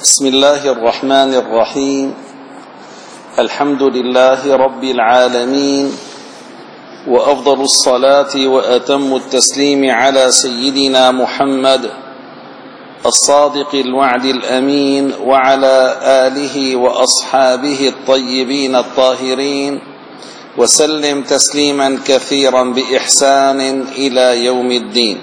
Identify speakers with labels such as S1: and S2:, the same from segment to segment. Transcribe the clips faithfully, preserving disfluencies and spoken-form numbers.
S1: بسم الله الرحمن الرحيم. الحمد لله رب العالمين، وأفضل الصلاة وأتم التسليم على سيدنا محمد الصادق الوعد الأمين، وعلى آله وأصحابه الطيبين الطاهرين، وسلم تسليما كثيرا بإحسان إلى يوم الدين.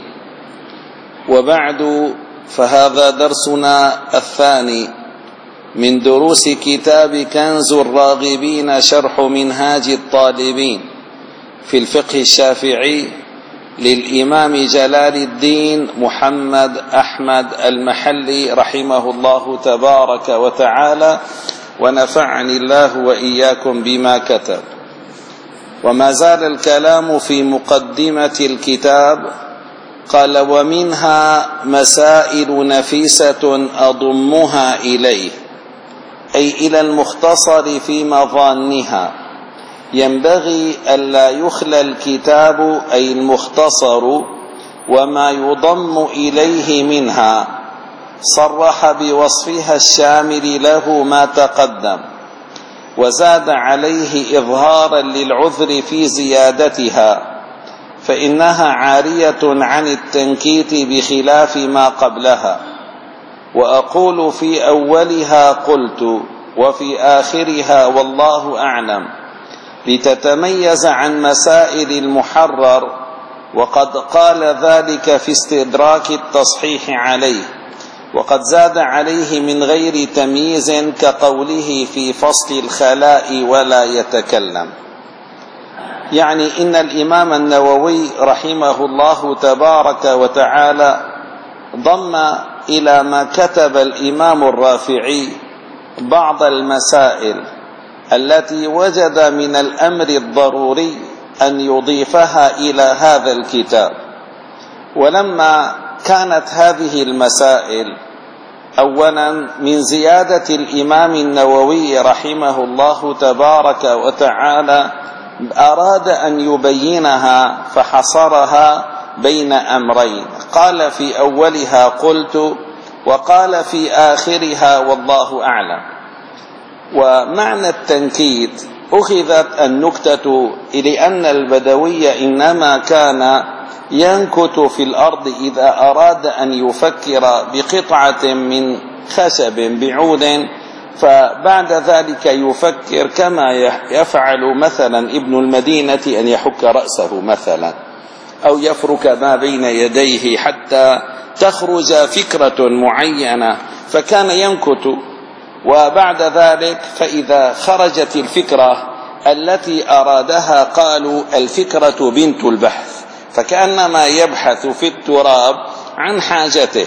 S1: وبعد، فهذا درسنا الثاني من دروس كتاب كنز الراغبين شرح منهاج الطالبين في الفقه الشافعي للإمام جلال الدين محمد أحمد المحلي رحمه الله تبارك وتعالى، ونفعني الله وإياكم بما كتب. وما زال الكلام في مقدمة الكتاب. قال: ومنها مسائل نفيسة أضمها إليه، أي إلى المختصر في مظانها. ينبغي ألا يخلى الكتاب أي المختصر وما يضم إليه منها. صرح بوصفها الشامل له ما تقدم، وزاد عليه إظهارا للعذر في زيادتها، فإنها عارية عن التنكيت بخلاف ما قبلها. وأقول في أولها قلت، وفي آخرها والله أعلم، لتتميز عن مسائل المحرر، وقد قال ذلك في استدراك التصحيح عليه، وقد زاد عليه من غير تمييز كقوله في فصل الخلاء ولا يتكلم. يعني إن الإمام النووي رحمه الله تبارك وتعالى ضم إلى ما كتب الإمام الرافعي بعض المسائل التي وجد من الأمر الضروري أن يضيفها إلى هذا الكتاب. ولما كانت هذه المسائل أولا من زيادة الإمام النووي رحمه الله تبارك وتعالى، أراد أن يبينها فحصرها بين أمرين. قال في أولها قلت، وقال في آخرها والله أعلم. ومعنى التنكيت أخذت النكتة لأن البدوي إنما كان ينكت في الأرض إذا أراد أن يفكر بقطعة من خشب بعود، فبعد ذلك يفكر كما يفعل مثلا ابن المدينة أن يحك رأسه مثلا، أو يفرك ما بين يديه حتى تخرج فكرة معينة، فكان ينكت. وبعد ذلك فإذا خرجت الفكرة التي أرادها قالوا الفكرة بنت البحث، فكأنما يبحث في التراب عن حاجته.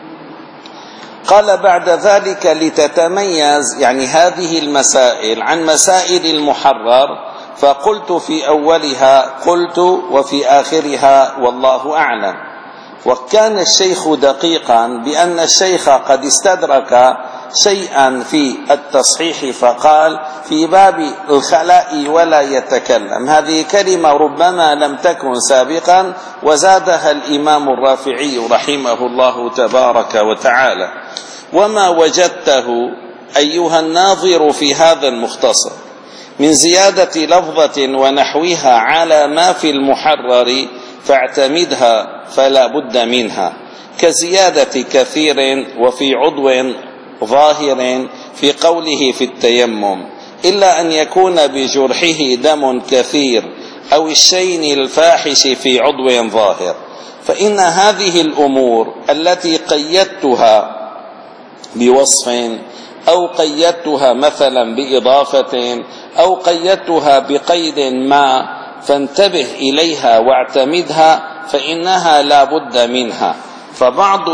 S1: قال بعد ذلك لتتميز يعني هذه المسائل عن مسائل المحرر، فقلت في أولها قلت، وفي آخرها والله أعلم. وكان الشيخ دقيقا بأن الشيخ قد استدرك شيئا في التصحيح، فقال في باب الخلاء ولا يتكلم، هذه كلمة ربما لم تكن سابقا، وزادها الإمام الرافعي رحمه الله تبارك وتعالى. وما وجدته أيها الناظر في هذا المختصر من زيادة لفظة ونحوها على ما في المحرر فاعتمدها فلا بد منها، كزيادة كثير وفي عضو ظاهر في قوله في التيمم، إلا أن يكون بجرحه دم كثير، أو الشين الفاحش في عضو ظاهر. فإن هذه الأمور التي قيدتها بوصف، أو قيدتها مثلا بإضافة، أو قيدتها بقيد ما، فانتبه إليها واعتمدها، فإنها لا بد منها. فبعض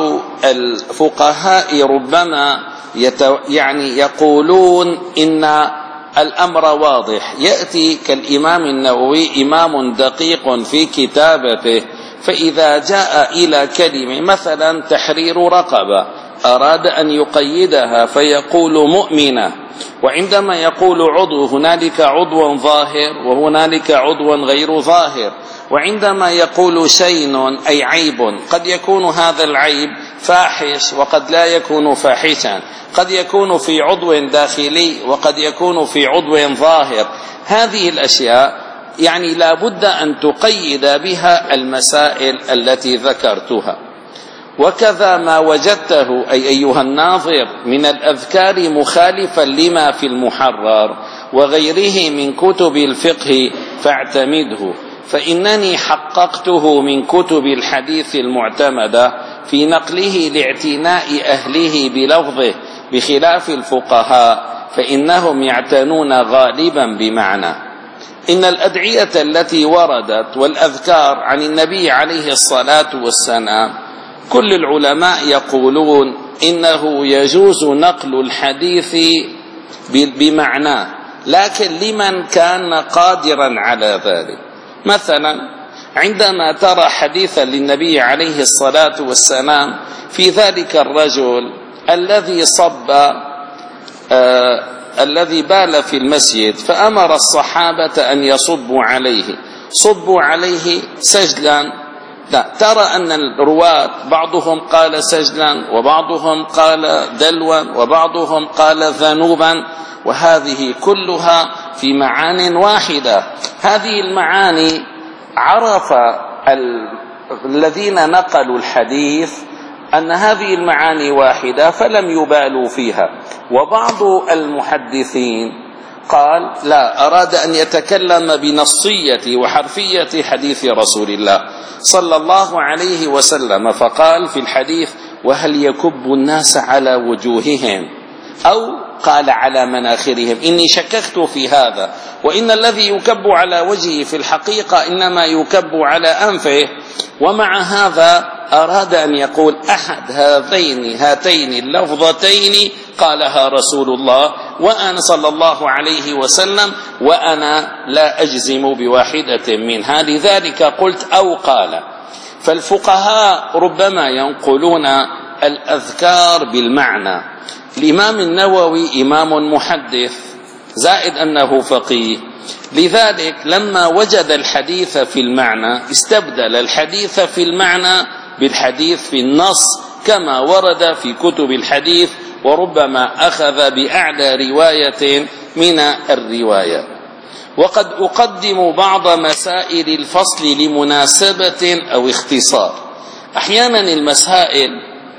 S1: الفقهاء ربما يعني يقولون إن الأمر واضح، يأتي كالإمام النووي إمام دقيق في كتابته، فإذا جاء إلى كلمة مثلا تحرير رقبة أراد أن يقيدها فيقول مؤمنة، وعندما يقول عضو هنالك عضو ظاهر وهنالك عضو غير ظاهر، وعندما يقول شين أي عيب قد يكون هذا العيب فاحش وقد لا يكون فاحشا، قد يكون في عضو داخلي وقد يكون في عضو ظاهر. هذه الأشياء يعني لا بد أن تقيد بها المسائل التي ذكرتها. وكذا ما وجدته أي أيها الناظر من الأذكار مخالفا لما في المحرر وغيره من كتب الفقه فاعتمده، فإنني حققته من كتب الحديث المعتمدة في نقله لاعتناء أهله بلفظه، بخلاف الفقهاء فإنهم يعتنون غالبا بمعنى. إن الأدعية التي وردت والأذكار عن النبي عليه الصلاة والسلام كل العلماء يقولون إنه يجوز نقل الحديث بمعناه، لكن لمن كان قادرا على ذلك. مثلا عندما ترى حديثا للنبي عليه الصلاة والسلام في ذلك الرجل الذي صب آه الذي بال في المسجد فأمر الصحابة أن يصبوا عليه، صبوا عليه سجلا، لا ترى أن الرواة بعضهم قال سجلا وبعضهم قال دلوا وبعضهم قال ذنوبا، وهذه كلها في معان واحدة. هذه المعاني عرف الذين نقلوا الحديث أن هذه المعاني واحدة فلم يبالوا فيها. وبعض المحدثين قال لا، أراد أن يتكلم بنصية وحرفية حديث رسول الله صلى الله عليه وسلم، فقال في الحديث وهل يكب الناس على وجوههم، أو قال على مناخرهم، إني شككت في هذا، وإن الذي يكب على وجهه في الحقيقة إنما يكب على أنفه. ومع هذا أراد أن يقول أحد هذين هاتين اللفظتين قالها رسول الله وأنا صلى الله عليه وسلم وأنا لا أجزم بواحدة منها، لذلك قلت أو قال. فالفقهاء ربما ينقلون الأذكار بالمعنى. الإمام النووي إمام محدث زائد أنه فقيه، لذلك لما وجد الحديث في المعنى استبدل الحديث في المعنى بالحديث في النص كما ورد في كتب الحديث، وربما أخذ بأعلى رواية من الرواية. وقد أقدم بعض مسائل الفصل لمناسبة أو اختصار. أحيانا المسائل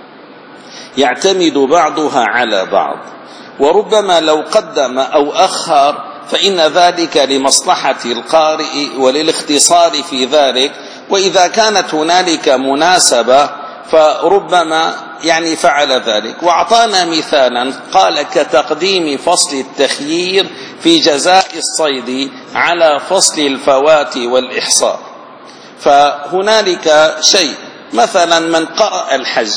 S1: يعتمد بعضها على بعض، وربما لو قدم أو أخر فإن ذلك لمصلحة القارئ وللاختصار في ذلك، وإذا كانت هنالك مناسبة فربما يعني فعل ذلك. وأعطانا مثالا قال كتقديم فصل التخيير في جزاء الصيد على فصل الفوات والإحصاء. فهنالك شيء، مثلا من قرأ الحج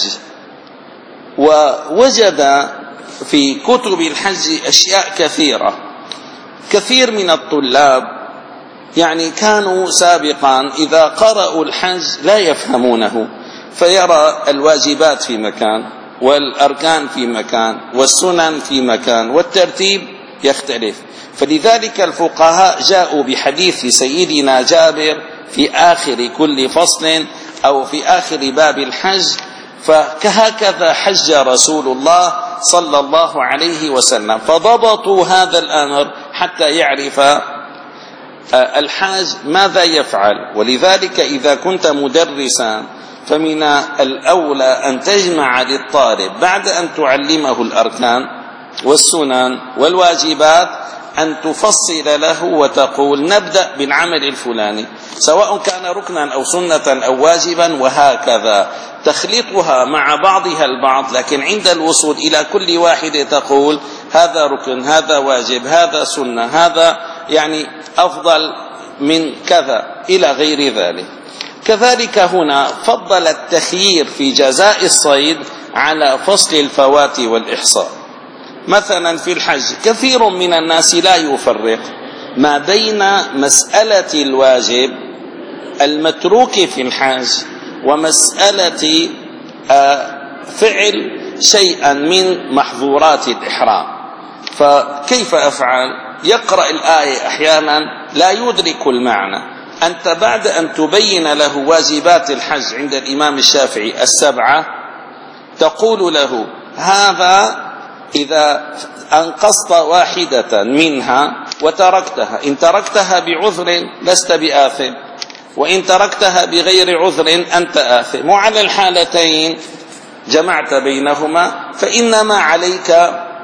S1: ووجد في كتب الحج أشياء كثيرة، كثير من الطلاب يعني كانوا سابقا إذا قرأوا الحج لا يفهمونه، فيرى الواجبات في مكان والأركان في مكان والسنن في مكان والترتيب يختلف. فلذلك الفقهاء جاءوا بحديث سيدنا جابر في آخر كل فصل أو في آخر باب الحج، فهكذا حج رسول الله صلى الله عليه وسلم، فضبطوا هذا الأمر حتى يعرف الحاج ماذا يفعل. ولذلك إذا كنت مدرسا فمن الأولى أن تجمع للطالب بعد أن تعلمه الأركان والسنن والواجبات أن تفصل له وتقول نبدأ بالعمل الفلاني سواء كان ركنا أو سنة أو واجبا، وهكذا تخلطها مع بعضها البعض، لكن عند الوصول إلى كل واحد تقول هذا ركن، هذا واجب، هذا سنة، هذا يعني أفضل من كذا إلى غير ذلك. كذلك هنا فضل التخيير في جزاء الصيد على فصل الفوات والإحصاء. مثلا في الحج كثير من الناس لا يفرق ما بين مسألة الواجب المتروك في الحج ومسألة فعل شيئا من محظورات الإحرام. فكيف أفعل؟ يقرأ الآية أحيانا لا يدرك المعنى. أنت بعد أن تبين له واجبات الحج عند الإمام الشافعي السبعة تقول له هذا إذا أنقصت واحدة منها وتركتها، إن تركتها بعذر لست بآثم، وإن تركتها بغير عذر أنت آثم، وعلى الحالتين جمعت بينهما فإنما عليك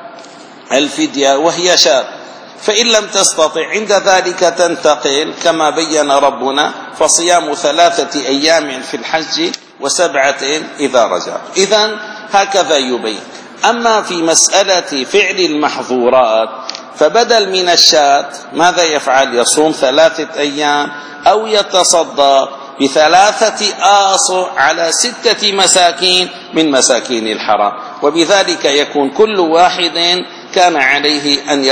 S1: الفدية وهي شاة. فإن لم تستطع عند ذلك تنتقل كما بين ربنا، فصيام ثلاثة أيام في الحج وسبعة إذا رجع. إذن هكذا يبين. أما في مسألة فعل المحظورات فبدل من الشاة ماذا يفعل؟ يصوم ثلاثة أيام أو يتصدق بثلاثة آصع على ستة مساكين من مساكين الحرام، وبذلك يكون كل واحد كان عليه أن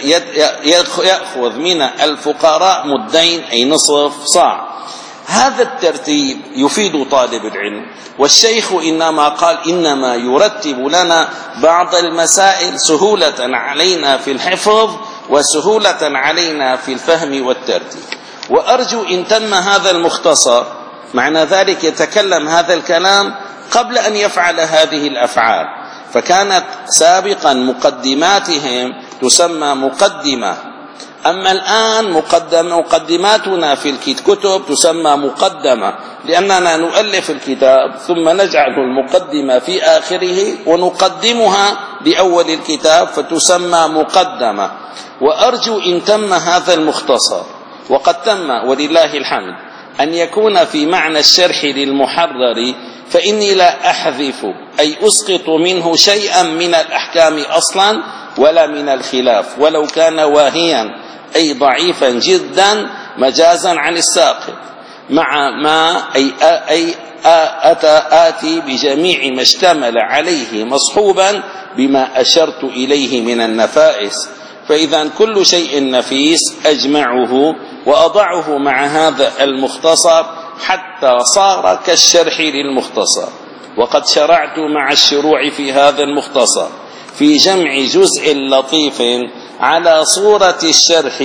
S1: يأخذ من الفقراء مدين أي نصف صاع. هذا الترتيب يفيد طالب العلم، والشيخ إنما قال إنما يرتب لنا بعض المسائل سهولة علينا في الحفظ وسهولة علينا في الفهم والترتيب. وأرجو إن تم هذا المختصر معنى ذلك يتكلم هذا الكلام قبل أن يفعل هذه الأفعال، فكانت سابقا مقدماتهم تسمى مقدمة، أما الآن مقدم مقدماتنا في الكتب تسمى مقدمة، لأننا نؤلف الكتاب ثم نجعل المقدمة في آخره ونقدمها لأول الكتاب فتسمى مقدمة. وأرجو إن تم هذا المختصر، وقد تم ولله الحمد، أن يكون في معنى الشرح للمحرر، فإني لا أحذف أي أسقط منه شيئا من الأحكام أصلا ولا من الخلاف، ولو كان واهيا أي ضعيفا جدا مجازا عن الساقط، مع ما أي, أي أتى آتي بجميع ما اشتمل عليه مصحوبا بما أشرت إليه من النفائس. فإذا كل شيء نفيس أجمعه وأضعه مع هذا المختصر حتى صار كالشرح للمختصر. وقد شرعت مع الشروع في هذا المختصر في جمع جزء لطيف على صورة الشرح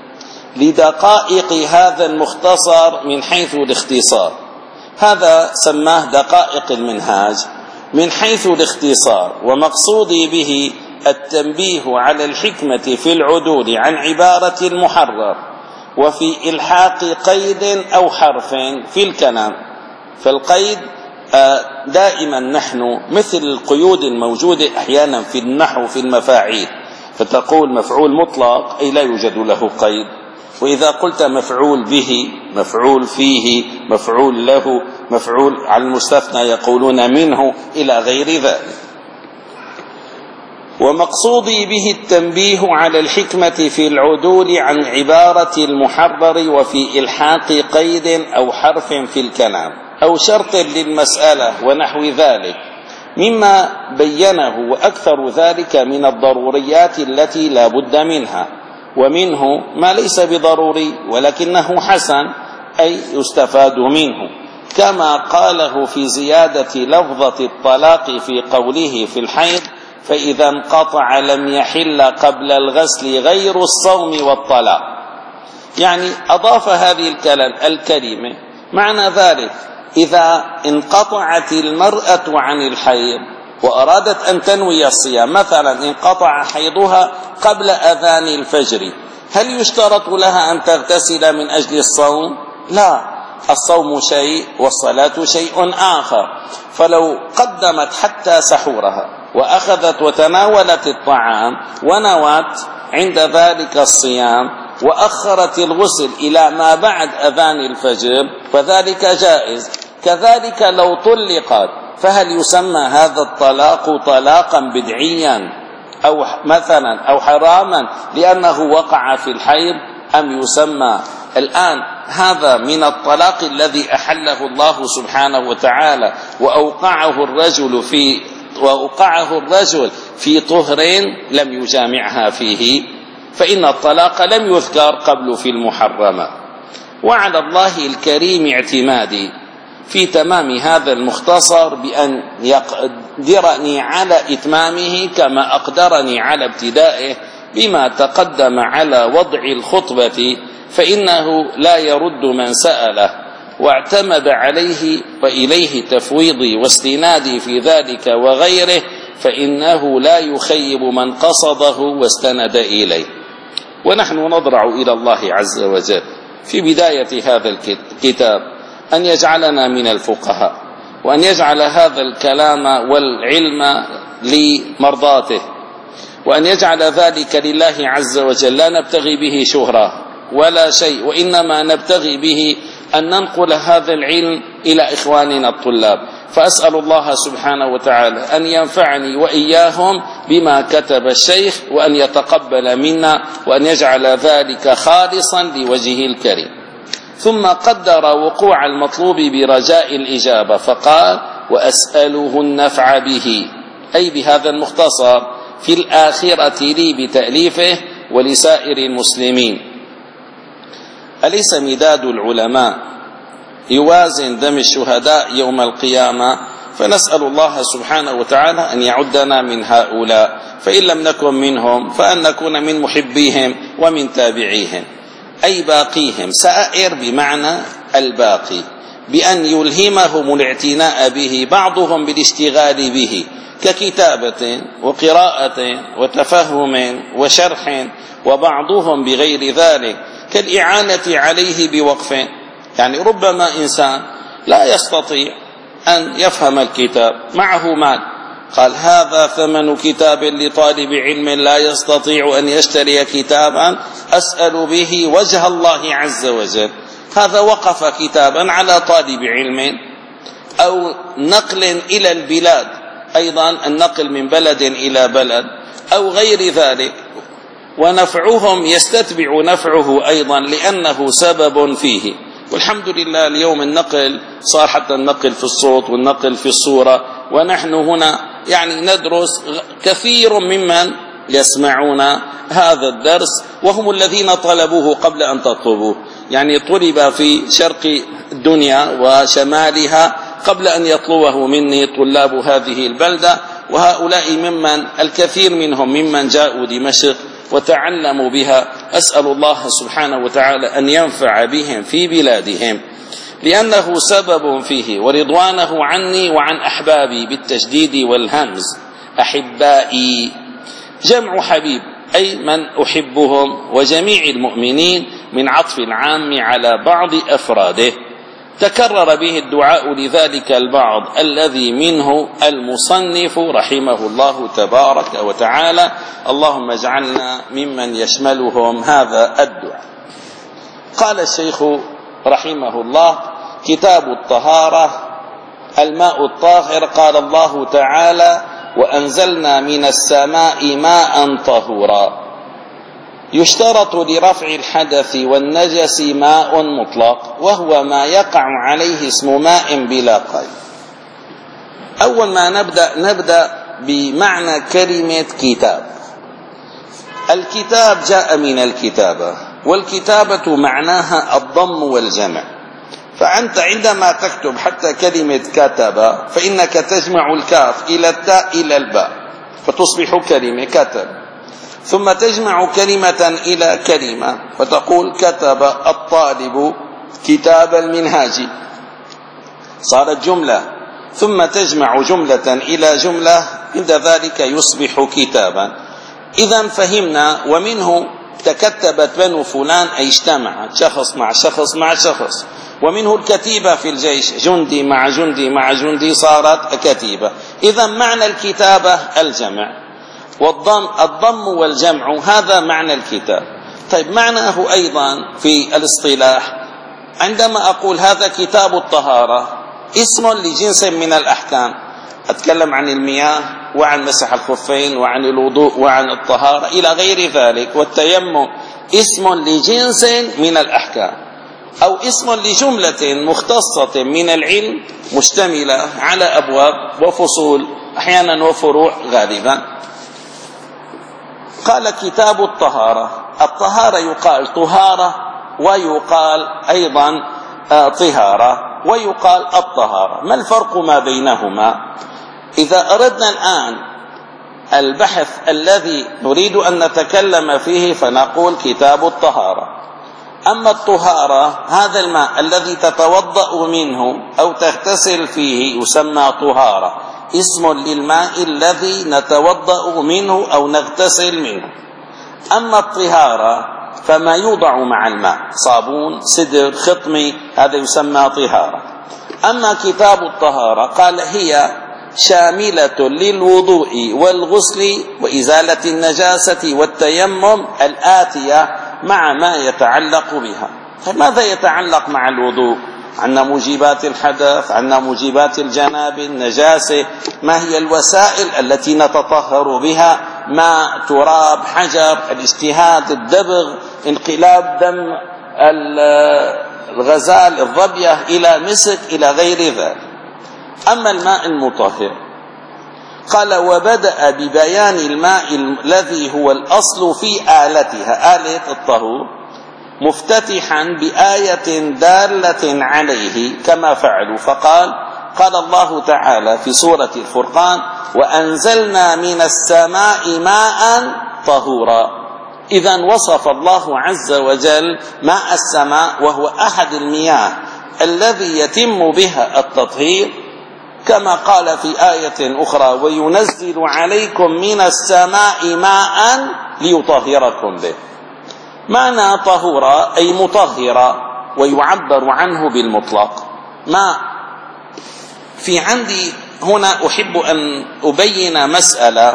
S1: لدقائق هذا المختصر من حيث الاختصار. هذا سماه دقائق المنهاج من حيث الاختصار، ومقصودي به التنبيه على الحكمة في العدول عن عبارة المحرر وفي إلحاق قيد أو حرف في الكلام. فالقيد دائما نحن مثل القيود الموجودة أحيانا في النحو في المفاعيل، فتقول مفعول مطلق أي لا يوجد له قيد، وإذا قلت مفعول به، مفعول فيه، مفعول له، مفعول على المستثنى يقولون منه إلى غير ذلك. ومقصودي به التنبيه على الحكمة في العدول عن عبارة المحرر وفي إلحاق قيد أو حرف في الكلام أو شرط للمسألة ونحو ذلك، مما بينه وأكثر ذلك من الضروريات التي لا بد منها، ومنه ما ليس بضروري ولكنه حسن أي يستفاد منه، كما قاله في زيادة لفظة الطلاق في قوله في الحيض فإذا انقطع لم يحل قبل الغسل غير الصوم والطلاق، يعني أضاف هذه الكلمة معنى ذلك إذا انقطعت المرأة عن الحيض وأرادت أن تنوي الصيام، مثلا انقطع حيضها قبل أذان الفجر، هل يشترط لها أن تغتسل من أجل الصوم؟ لا، الصوم شيء والصلاة شيء آخر. فلو قدمت حتى سحورها وأخذت وتناولت الطعام ونوت عند ذلك الصيام وأخرت الغسل إلى ما بعد أذان الفجر فذلك جائز. كذلك لو طلقت فهل يسمى هذا الطلاق طلاقا بدعيا أو مثلا أو حراما لأنه وقع في الحيض، أم يسمى الآن هذا من الطلاق الذي أحله الله سبحانه وتعالى وأوقعه الرجل في وأوقعه الرجل في طهر لم يجامعها فيه، فإن الطلاق لم يذكر قبل في المحرمة. وعلى الله الكريم اعتمادي في تمام هذا المختصر بأن يقدرني على إتمامه كما أقدرني على ابتدائه بما تقدم على وضع الخطبة، فإنه لا يرد من سأله واعتمد عليه وإليه تفويضي واستنادي في ذلك وغيره، فإنه لا يخيب من قصده واستند إليه. ونحن نضرع إلى الله عز وجل في بداية هذا الكتاب أن يجعلنا من الفقهاء، وأن يجعل هذا الكلام والعلم لمرضاته، وأن يجعل ذلك لله عز وجل، لا نبتغي به شهرة ولا شيء، وإنما نبتغي به أن ننقل هذا العلم إلى إخواننا الطلاب. فأسأل الله سبحانه وتعالى أن ينفعني وإياهم بما كتب الشيخ، وأن يتقبل منا، وأن يجعل ذلك خالصا لوجهه الكريم. ثم قدر وقوع المطلوب برجاء الإجابة فقال: وأسأله النفع به، أي بهذا المختصر، في الآخرة لي بتأليفه ولسائر المسلمين. أليس مداد العلماء يوازن دم الشهداء يوم القيامة؟ فنسأل الله سبحانه وتعالى أن يعدنا من هؤلاء، فإن لم نكن منهم فأن نكون من محبيهم ومن تابعيهم، أي باقيهم. سائر بمعنى الباقي، بأن يلهمهم الاعتناء به، بعضهم بالاشتغال به ككتابة وقراءة وتفهم وشرح، وبعضهم بغير ذلك كالإعانة عليه بوقف. يعني ربما إنسان لا يستطيع أن يفهم الكتاب، معه مال، قال: هذا ثمن كتاب لطالب علم لا يستطيع أن يشتري كتابا أسأل به وجه الله عز وجل. هذا وقف كتابا على طالب علم. أو نقل إلى البلاد، أيضا النقل من بلد إلى بلد أو غير ذلك، ونفعهم يستتبع نفعه أيضا لأنه سبب فيه. والحمد لله اليوم النقل صار حتى النقل في الصوت والنقل في الصورة، ونحن هنا يعني ندرس كثير ممن يسمعون هذا الدرس وهم الذين طلبوه قبل أن تطلبوه. يعني طلب في شرق الدنيا وشمالها قبل أن يطلبه مني طلاب هذه البلدة، وهؤلاء ممن الكثير منهم ممن جاءوا دمشق وتعلموا بها. أسأل الله سبحانه وتعالى أن ينفع بهم في بلادهم، لأنه سبب فيه، ورضوانه عني وعن أحبابي بالتشديد والهمز. أحبائي جمع حبيب، أي من أحبهم، وجميع المؤمنين من عطف العام على بعض أفراده. تكرر به الدعاء لذلك البعض الذي منه المصنف رحمه الله تبارك وتعالى. اللهم اجعلنا ممن يشملهم هذا الدعاء. قال الشيخ رحمه الله: كتاب الطهارة، الماء الطاهر. قال الله تعالى: وأنزلنا من السماء ماء طهورا. يشترط لرفع الحدث والنجس ماء مطلق، وهو ما يقع عليه اسم ماء بلا قيد. أول ما نبدأ نبدأ بمعنى كلمة كتاب. الكتاب جاء من الكتابة، والكتابة معناها الضم والجمع. فأنت عندما تكتب حتى كلمة كتب، فإنك تجمع الكاف إلى التاء إلى الباء فتصبح كلمة كتب، ثم تجمع كلمة إلى كلمة فتقول كتب الطالب كتاب المنهاج، صارت جملة، ثم تجمع جملة إلى جملة، عند ذلك يصبح كتابا. إذا فهمنا. ومنه تكتبت بنو فلان، أي اجتمعت شخص مع شخص مع شخص. ومنه الكتيبة في الجيش، جندي مع جندي مع جندي، صارت كتيبة. إذا معنى الكتابة الجمع، والضم الضم والجمع، هذا معنى الكتاب. طيب معناه أيضا في الاصطلاح، عندما أقول هذا كتاب الطهارة، اسم لجنس من الأحكام. أتكلم عن المياه وعن مسح الخفين وعن الوضوء وعن الطهارة إلى غير ذلك، والتيمم اسم لجنس من الأحكام، أو اسم لجملة مختصة من العلم مشتملة على أبواب وفصول أحيانا وفروع غالبا. قال كتاب الطهارة. الطهارة يقال طهارة، ويقال أيضا طهارة، ويقال الطهارة. ما الفرق ما بينهما؟ إذا أردنا الآن البحث الذي نريد أن نتكلم فيه فنقول كتاب الطهارة. أما الطهارة هذا الماء الذي تتوضأ منه أو تغتسل فيه يسمى طهارة، اسم للماء الذي نتوضأ منه أو نغتسل منه. أما الطهارة فما يوضع مع الماء، صابون، سدر، خطمي، هذا يسمى طهارة. أما كتاب الطهارة قال هي شاملة للوضوء والغسل وإزالة النجاسة والتيمم الآتية مع ما يتعلق بها. ماذا يتعلق مع الوضوء؟ عندنا موجبات الحدث، عندنا موجبات الجنابة، النجاسة، ما هي الوسائل التي نتطهر بها؟ ماء، تراب، حجر، الاجتهاد، الدبغ، انقلاب دم الغزال، الظبية إلى مسك، إلى غير ذلك. أما الماء المطهر قال وبدأ ببيان الماء الذي هو الأصل في آلتها، آلة الطهور، مفتتحا بآية دالة عليه كما فعلوا، فقال قال الله تعالى في سورة الفرقان وأنزلنا من السماء ماء طهورا. إذن وصف الله عز وجل ماء السماء وهو أحد المياه الذي يتم بها التطهير، كما قال في آية أخرى وينزل عليكم من السماء ماء ليطهركم به. معنى طهورا أي مطهرا، ويعبر عنه بالمطلق ماء. في عندي هنا أحب أن أبين مسألة.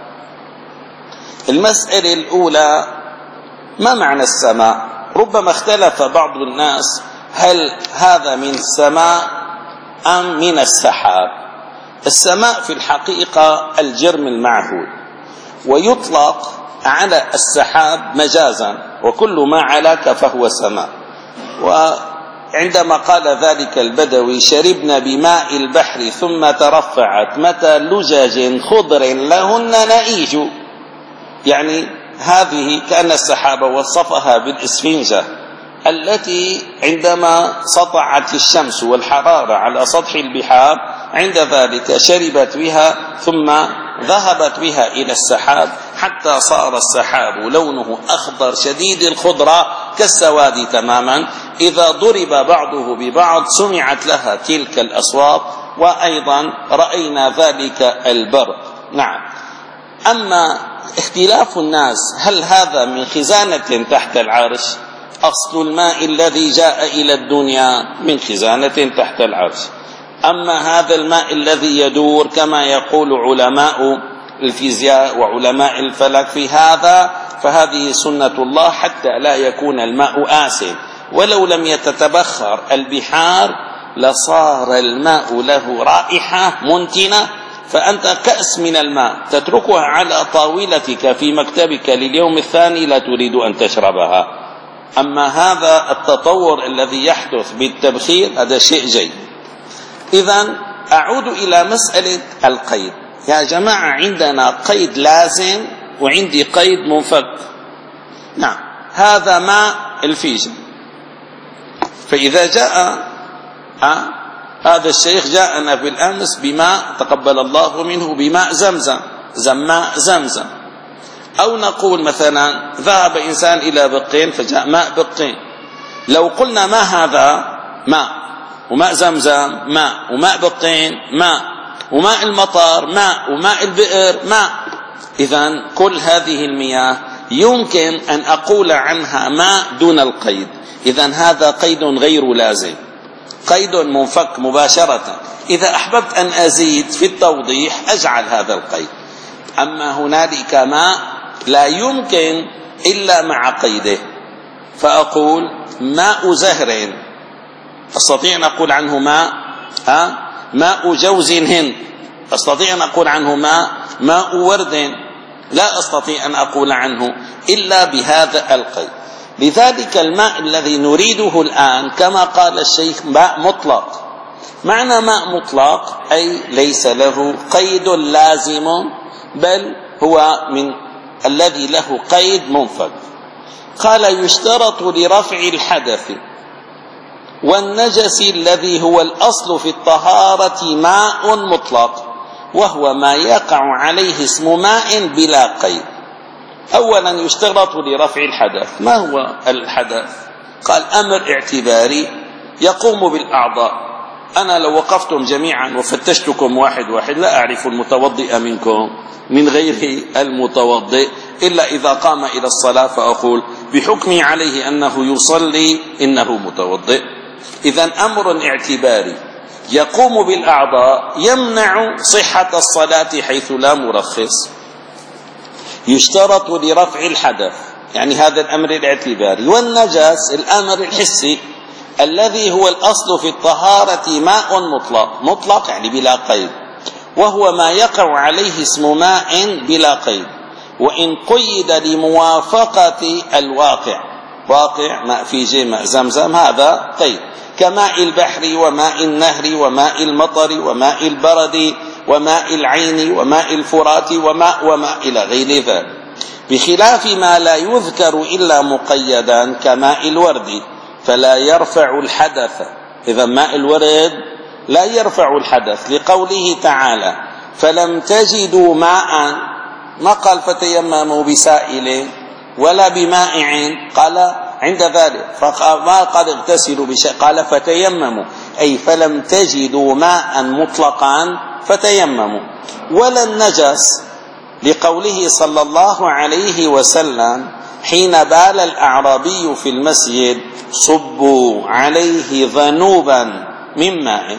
S1: المسألة الأولى ما معنى السماء؟ ربما اختلف بعض الناس هل هذا من السماء أم من السحاب. السماء في الحقيقة الجرم المعهود، ويطلق على السحاب مجازا، وكل ما علاك فهو سماء. وعندما قال ذلك البدوي شربنا بماء البحر ثم ترفعت متى لجج خضر لهن نئيج، يعني هذه كأن السحاب وصفها بالإسفنجة التي عندما سطعت الشمس والحرارة على سطح البحار عند ذلك شربت بها ثم ذهبت بها إلى السحاب حتى صار السحاب لونه أخضر شديد الخضرة كالسواد تماما. إذا ضرب بعضه ببعض سمعت لها تلك الأصوات، وأيضا رأينا ذلك البرق. نعم. أما اختلاف الناس هل هذا من خزانة تحت العرش؟ أصل الماء الذي جاء إلى الدنيا من خزانة تحت العرش. أما هذا الماء الذي يدور كما يقول علماء الفيزياء وعلماء الفلك في هذا، فهذه سنة الله حتى لا يكون الماء آسن. ولو لم يتتبخر البحار لصار الماء له رائحة منتنة، فأنت كأس من الماء تتركها على طاولتك في مكتبك لليوم الثاني لا تريد أن تشربها. أما هذا التطور الذي يحدث بالتبخير هذا شيء جيد. إذن أعود إلى مسألة القيد. يا جماعة عندنا قيد لازم وعندي قيد منفك. نعم، هذا ماء الفيجن. فإذا جاء أه هذا الشيخ جاءنا بالأمس بماء تقبل الله منه بماء زمزم، زماء زمزم. أو نقول مثلا ذهب إنسان إلى بقين فجاء ماء بقين. لو قلنا ما هذا ماء، وماء زمزم ماء، وماء بقين ماء، وماء المطر ماء، وماء البئر ماء، إذن كل هذه المياه يمكن أن أقول عنها ماء دون القيد. إذن هذا قيد غير لازم، قيد منفك مباشرة. إذا أحببت أن أزيد في التوضيح أجعل هذا القيد. أما هنالك ماء لا يمكن إلا مع قيده، فأقول ماء زهر أستطيع أن أقول عنه ماء ها؟ ماء جوز هند أستطيع أن أقول عنه ماء ماء ورد، لا أستطيع أن أقول عنه إلا بهذا القيد. لذلك الماء الذي نريده الآن كما قال الشيخ ماء مطلق. معنى ماء مطلق أي ليس له قيد لازم، بل هو من الذي له قيد منفك. قال يشترط لرفع الحدث والنجس الذي هو الأصل في الطهارة ماء مطلق، وهو ما يقع عليه اسم ماء بلا قيد. أولا يشترط لرفع الحدث. ما هو الحدث؟ قال أمر اعتباري يقوم بالأعضاء. أنا لو وقفتم جميعا وفتشتكم واحد واحد لا أعرف المتوضئ منكم من غير المتوضئ إلا إذا قام إلى الصلاة فأقول بحكمي عليه أنه يصلي إنه متوضئ. إذن أمر اعتباري يقوم بالأعضاء يمنع صحة الصلاة حيث لا مرخص. يشترط لرفع الحدث، يعني هذا الأمر الاعتباري. والنجس الأمر الحسي الذي هو الأصل في الطهارة ماء مطلق، مطلق يعني بلا قيد، وهو ما يقع عليه اسم ماء بلا قيد، وإن قيد لموافقة الواقع، واقع ماء فيجي ماء زمزم هذا قيد، كماء البحر وماء النهر وماء المطر وماء البرد وماء العين وماء الفرات وماء وماء إلى غير ذلك، بخلاف ما لا يذكر إلا مقيدا كماء الورد فلا يرفع الحدث. إذا ماء الورد لا يرفع الحدث، لقوله تعالى فلم تجدوا ماء، ما قال فتيمموا بسائل ولا بمائع، قال عند ذلك فما قال اغتسلوا بشيء، قال فتيمموا، أي فلم تجدوا ماء مطلقا فتيمموا. ولا النجس، لقوله صلى الله عليه وسلم حين بال الأعرابي في المسجد صبوا عليه ذنوبا من ماء.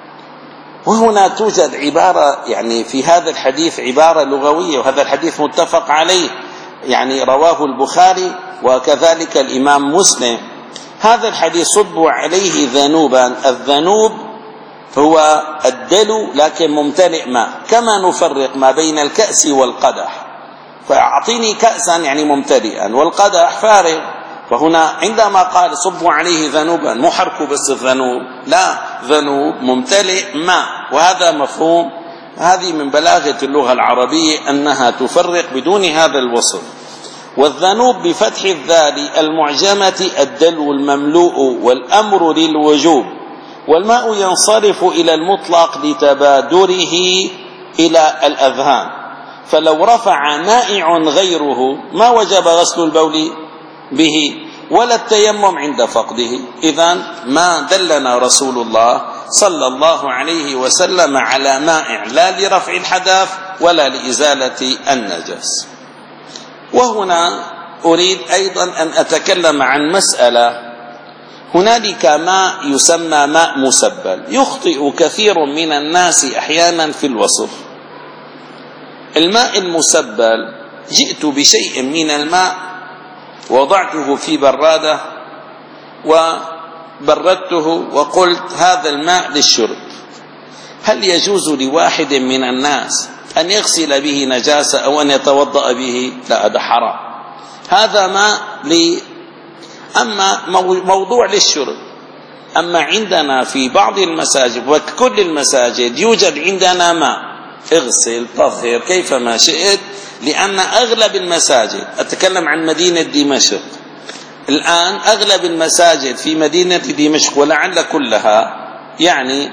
S1: وهنا توجد عبارة يعني في هذا الحديث عبارة لغوية، وهذا الحديث متفق عليه، يعني رواه البخاري وكذلك الإمام مسلم. هذا الحديث صبوا عليه ذنوبا، الذنوب هو الدلو لكن ممتلئ ماء، كما نفرق ما بين الكأس والقدح، فأعطيني كأسا يعني ممتلئا والقدح فارغ. فهنا عندما قال صبوا عليه ذنوبا مو حركوا بس الذنوب، لا، ذنوب ممتلئ ماء، وهذا مفهوم. هذه من بلاغة اللغة العربية أنها تفرق بدون هذا الوصف. والذنوب بفتح الذال المعجمة الدلو المملوء، والأمر للوجوب، والماء ينصرف إلى المطلق لتبادره إلى الأذهان، فلو رفع مائع غيره ما وجب غسل البول به ولا التيمم عند فقده. إذن ما دلنا رسول الله صلى الله عليه وسلم على مائع لا لرفع الحدث ولا لإزالة النجس. وهنا أريد أيضا أن أتكلم عن مسألة. هنالك ماء يسمى ماء مسبل، يخطئ كثير من الناس أحيانا في الوصف. الماء المسبل جئت بشيء من الماء وضعته في برادة وبردته وقلت هذا الماء للشرب، هل يجوز لواحد من الناس أن يغسل به نجاسة أو أن يتوضأ به؟ لا، هذا حرام. هذا ماء لي، أما موضوع للشرب. أما عندنا في بعض المساجد وكل المساجد يوجد عندنا ماء، اغسل طهر كيفما شئت، لأن أغلب المساجد، أتكلم عن مدينة دمشق الآن، أغلب المساجد في مدينة دمشق ولعل كلها يعني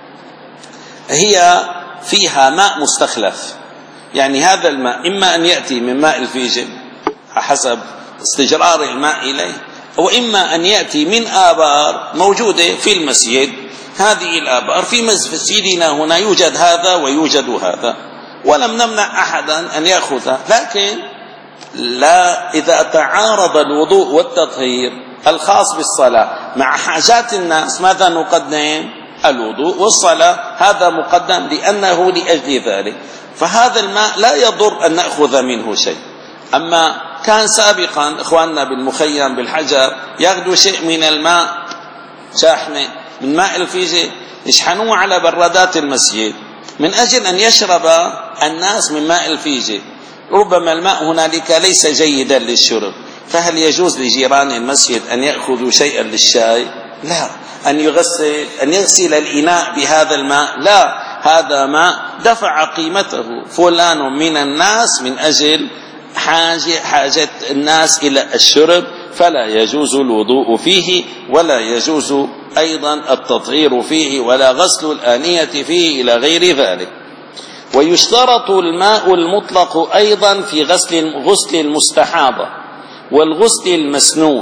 S1: هي فيها ماء مستخلف. يعني هذا الماء إما أن يأتي من ماء الفيجن حسب استجرار الماء إليه، وإما أن يأتي من آبار موجودة في المسجد. هذه الآبار في مسجدنا هنا يوجد هذا ويوجد هذا، ولم نمنع أحدا أن يأخذها، لكن لا، إذا تعارض الوضوء والتطهير الخاص بالصلاة مع حاجات الناس ماذا نقدم؟ الوضوء والصلاة، هذا مقدم لأنه لأجل ذلك. فهذا الماء لا يضر أن نأخذ منه شيء. أما كان سابقا إخواننا بالمخيم بالحجر يأخذوا شيء من الماء، شاحنة من ماء الفيجي يشحنوه على برادات المسجد من أجل أن يشرب الناس من ماء الفيجي. ربما الماء هنالك ليس جيدا للشرب، فهل يجوز لجيران المسجد أن يأخذوا شيئا للشاي؟ لا. أن يغسل أن يغسل الإناء بهذا الماء؟ لا، هذا ماء دفع قيمته فلان من الناس من أجل حاجة حاجة الناس إلى الشرب، فلا يجوز الوضوء فيه، ولا يجوز أيضا التطهير فيه، ولا غسل الآنية فيه إلى غير ذلك. ويشترط الماء المطلق أيضا في غسل غسل المستحاضة والغسل المسنون،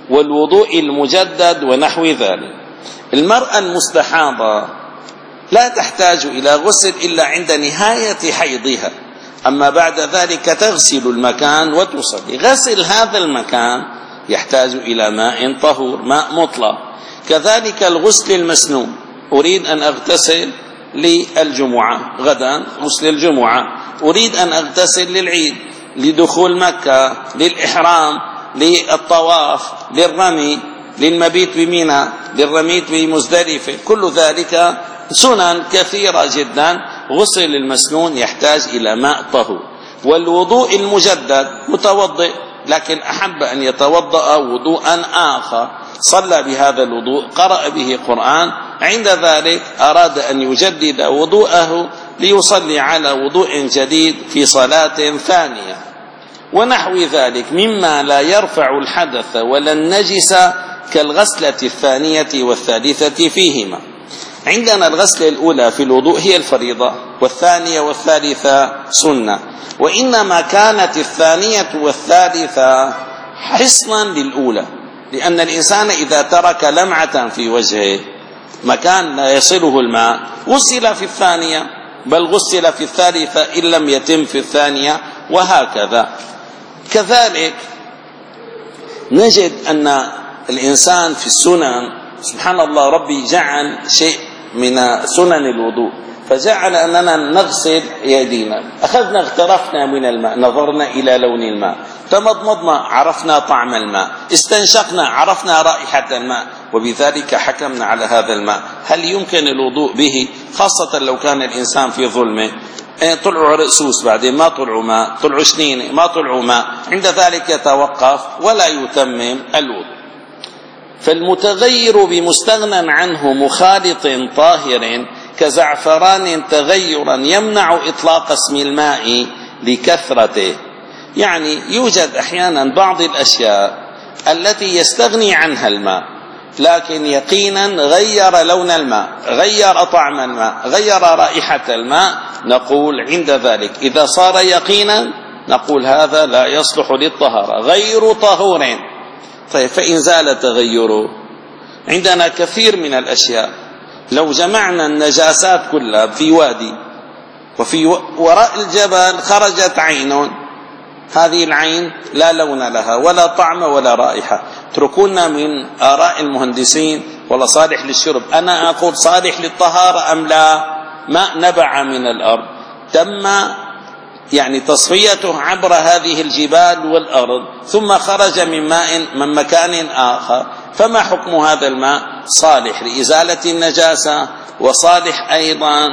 S1: والوضوء المجدد ونحو ذلك. المرأة المستحاضة لا تحتاج إلى غسل إلا عند نهاية حيضها، أما بعد ذلك تغسل المكان وتصلي. غسل هذا المكان يحتاج إلى ماء طهور، ماء مطلق. كذلك الغسل المسنون، أريد أن أغتسل للجمعة غدا، غسل الجمعة، أريد أن أغتسل للعيد، لدخول مكة، للإحرام، للطواف، للرمي، للمبيت بمنى، للرميت بمزدلفة، كل ذلك سنن كثيرة جدا. غسل المسنون يحتاج إلى ماء طهور. والوضوء المجدد متوضئ لكن أحب أن يتوضأ وضوءا آخر، صلى بهذا الوضوء، قرأ به قرآن، عند ذلك أراد أن يجدد وضوءه ليصلي على وضوء جديد في صلاة ثانية ونحو ذلك مما لا يرفع الحدث ولا النجس كالغسلة الثانية والثالثة فيهما. عندنا الغسلة الأولى في الوضوء هي الفريضة، والثانية والثالثة سنة، وإنما كانت الثانية والثالثة حصنا للأولى، لأن الإنسان إذا ترك لمعة في وجهه مكان لا يصله الماء غسل في الثانية، بل غسل في الثالثة إن لم يتم في الثانية، وهكذا. كذلك نجد أن الإنسان في السنن، سبحان الله، ربي جعل شيء من سنن الوضوء، فجعل أننا نغسل يدينا، أخذنا اغترفنا من الماء، نظرنا إلى لون الماء، تمضمضنا عرفنا طعم الماء، استنشقنا عرفنا رائحة الماء، وبذلك حكمنا على هذا الماء هل يمكن الوضوء به، خاصة لو كان الإنسان في ظلمه، طلعوا رأسوس بعدين ما طلعوا ماء، طلعوا سنين ما طلعوا ماء، عند ذلك يتوقف ولا يتمم الوضوء. فالمتغير بمستغنى عنه مخالط طاهر كزعفران تغيرا يمنع إطلاق اسم الماء لكثرته. يعني يوجد أحيانا بعض الأشياء التي يستغني عنها الماء، لكن يقينا غير لون الماء، غير طعم الماء، غير رائحة الماء، نقول عند ذلك إذا صار يقينا نقول هذا لا يصلح للطهارة، غير طهور. طيب فإن زال تغيره، عندنا كثير من الأشياء، لو جمعنا النجاسات كلها في وادي وفي وراء الجبل خرجت عين، هذه العين لا لون لها ولا طعم ولا رائحة، اتركونا من آراء المهندسين ولا صالح للشرب. أنا أقول صالح للطهارة أم لا؟ ماء نبع من الأرض تم يعني تصفيته عبر هذه الجبال والأرض ثم خرج من ماء من مكان آخر، فما حكم هذا الماء؟ صالح لإزالة النجاسة وصالح أيضا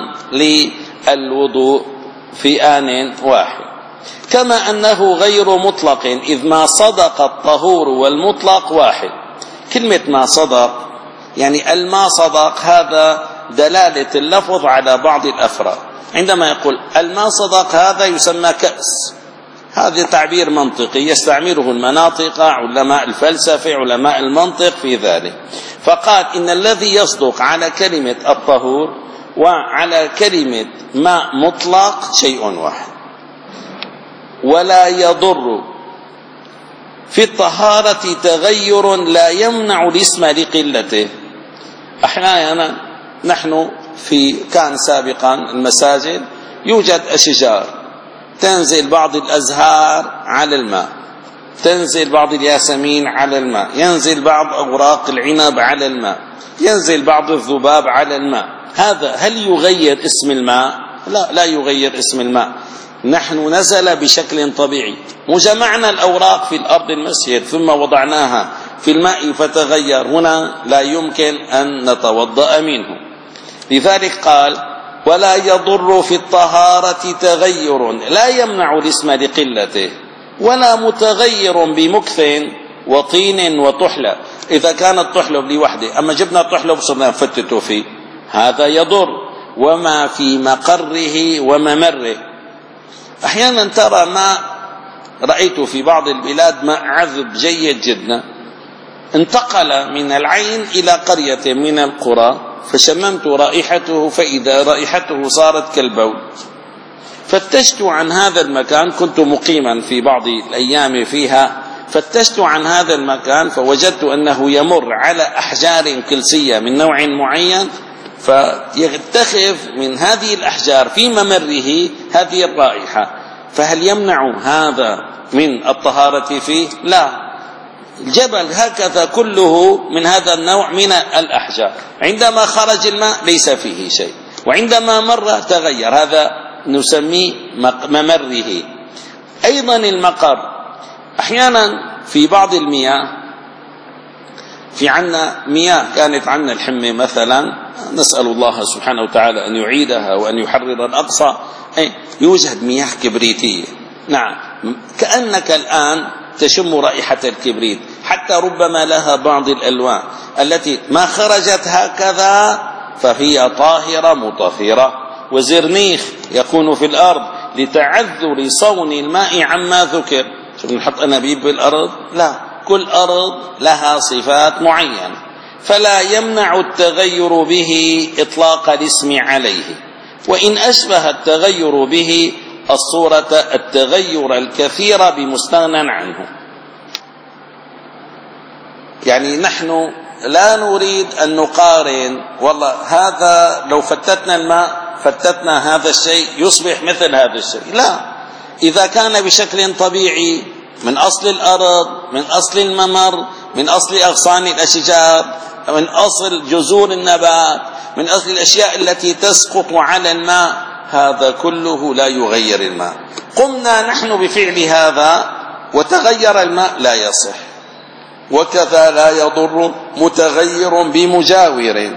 S1: للوضوء في آن واحد. كما أنه غير مطلق إذ ما صدق الطهور والمطلق واحد. كلمة ما صدق يعني الماء صدق، هذا دلالة اللفظ على بعض الأفراد. عندما يقول الماء صدق هذا يسمى كأس، هذا تعبير منطقي يستعمله المناطق، علماء الفلسفة، علماء المنطق في ذلك. فقال إن الذي يصدق على كلمة الطهور وعلى كلمة ماء مطلق شيء واحد، ولا يضر في الطهارة تغير لا يمنع الاسم لقلته. أحيانا نحن في كان سابقا المساجد يوجد أشجار، تنزل بعض الأزهار على الماء، تنزل بعض الياسمين على الماء، ينزل بعض أوراق العنب على الماء، ينزل بعض الذباب على الماء. هذا هل يغير اسم الماء؟ لا، لا يغير اسم الماء. نحن نزل بشكل طبيعي، وجمعنا الأوراق في الأرض المسجد ثم وضعناها في الماء فتغير، هنا لا يمكن أن نتوضأ منه. لذلك قال ولا يضر في الطهارة تغير لا يمنع الاسم لقلته، ولا متغير بمكث وطين وطحلة. إذا كانت تحلب لوحده، أما جبنا تحلب صرنا نفتته فيه، هذا يضر. وما في مقره وممره. أحيانا ترى ماء، رأيت في بعض البلاد ماء عذب جيد جدا، انتقل من العين إلى قرية من القرى، فشممت رائحته فإذا رائحته صارت كالبول. فتشت عن هذا المكان، كنت مقيما في بعض الأيام فيها، فتشت عن هذا المكان فوجدت أنه يمر على أحجار كلسية من نوع معين، فيتخذ من هذه الأحجار في ممره هذه الرائحة، فهل يمنع هذا من الطهارة فيه؟ لا، الجبل هكذا كله من هذا النوع من الأحجار، عندما خرج الماء ليس فيه شيء، وعندما مر تغير، هذا نسميه ممره. أيضا المقر، أحيانا في بعض المياه، في عنا مياه كانت عنا الحمى مثلا، نسأل الله سبحانه وتعالى أن يعيدها وأن يحرر الأقصى، يوجد مياه كبريتية، نعم، كأنك الآن تشم رائحة الكبريت، حتى ربما لها بعض الألوان التي ما خرجت هكذا فهي طاهرة مطهرة. وزرنيخ يكون في الأرض لتعذر صون الماء عما ذكر. شو نحط أنابيب بالأرض؟ لا، كل أرض لها صفات معينة، فلا يمنع التغير به إطلاق الاسم عليه، وإن أشبه التغير به الصورة التغير الكثير بمستغنى عنه. يعني نحن لا نريد أن نقارن، والله هذا لو فتتنا الماء فتتنا هذا الشيء يصبح مثل هذا الشيء، لا، إذا كان بشكل طبيعي من أصل الأرض، من أصل الممر، من أصل أغصان الأشجار، من أصل جذور النبات، من أصل الأشياء التي تسقط على الماء، هذا كله لا يغير الماء. قمنا نحن بفعل هذا وتغير الماء لا يصح. وكذا لا يضر متغير بمجاور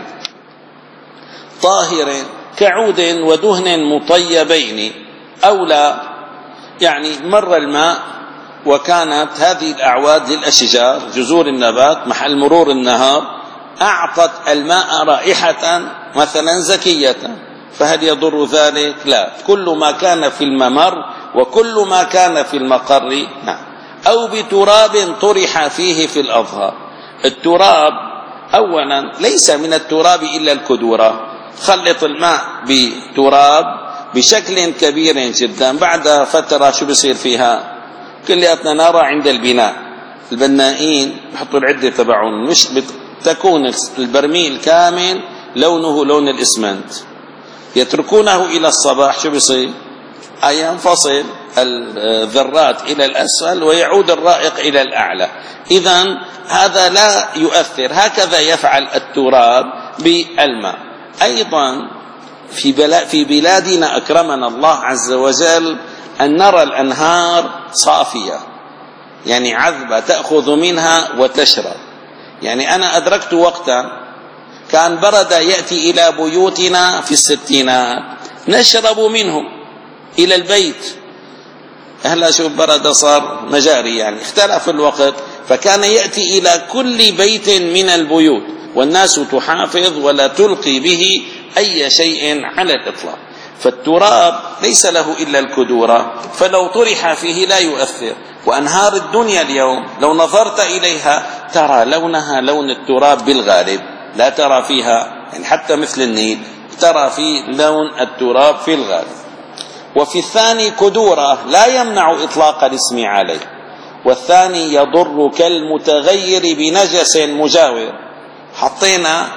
S1: طاهر كعود ودهن مطيبين أو لا، يعني مر الماء وكانت هذه الأعواد للأشجار جذور النبات محل مرور النهار أعطت الماء رائحة مثلا زكية، فهل يضر ذلك؟ لا، كل ما كان في الممر وكل ما كان في المقر. نعم. أو بتراب طرح فيه في الأظهار. التراب أولا ليس من التراب إلا الكدورة، خلط الماء بتراب بشكل كبير جدا، بعد فترة شو بصير فيها؟ كلياتنا نرى عند البناء البنائين يحطوا العدة تبعهم، مش تكون البرميل كامل لونه لون الإسمنت، يتركونه إلى الصباح شو بصير؟ ينفصل الذرات إلى الأسفل ويعود الرائق إلى الأعلى. إذن هذا لا يؤثر، هكذا يفعل التراب بالماء. أيضا في بلادنا أكرمنا الله عز وجل أن نرى الأنهار صافية، يعني عذبة تأخذ منها وتشرب. يعني أنا أدركت وقتا كان برد يأتي إلى بيوتنا في الستينات نشرب منه إلى البيت، هلا شوف برد صار مجاري، يعني اختلف الوقت، فكان يأتي إلى كل بيت من البيوت والناس تحافظ ولا تلقي به أي شيء على الإطلاق. فالتراب ليس له إلا الكدورة، فلو طرح فيه لا يؤثر. وأنهار الدنيا اليوم لو نظرت إليها ترى لونها لون التراب بالغالب، لا ترى فيها يعني حتى مثل النيل ترى في لون التراب في الغالب. وفي الثاني كدورة لا يمنع إطلاق الاسم عليه، والثاني يضر كالمتغير بنجس مجاور. حطينا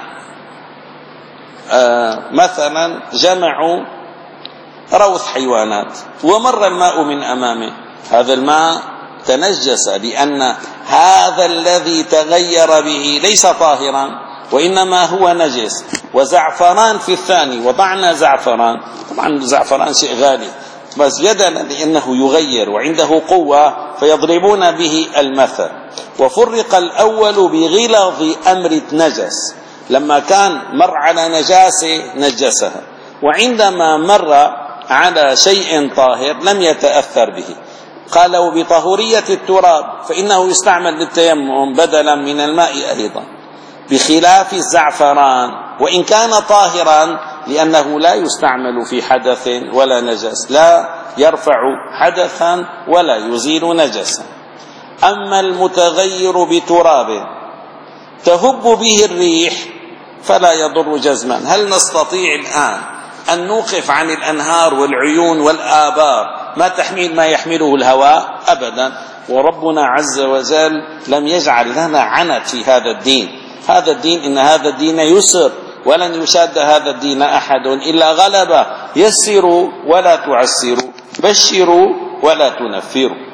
S1: آه مثلا جمعوا روث حيوانات ومر الماء من أمامه، هذا الماء تنجس لأن هذا الذي تغير به ليس طاهرا وإنما هو نجس. وزعفران في الثاني، وضعنا زعفران، طبعا الزعفران شيء غالي بس يدنا لأنه يغير وعنده قوة فيضربون به المثل. وفرق الأول بغلظ أمر نجس، لما كان مر على نجاسة نجسها، وعندما مر على شيء طاهر لم يتأثر به. قالوا بطهورية التراب فإنه يستعمل للتيمم بدلا من الماء أيضا، بخلاف الزعفران وإن كان طاهرا لأنه لا يستعمل في حدث ولا نجس، لا يرفع حدثا ولا يزيل نجسا. أما المتغير بتراب تهب به الريح فلا يضر جزما. هل نستطيع الآن أن نوقف عن الأنهار والعيون والآبار ما تحميل ما يحمله الهواء أبدا. وربنا عز وجل لم يجعل لنا عنت في هذا الدين. هذا الدين إن هذا الدين يسر ولن يشاد هذا الدين أحد إلا غلبه. يسروا ولا تعسروا، بشروا ولا تنفروا.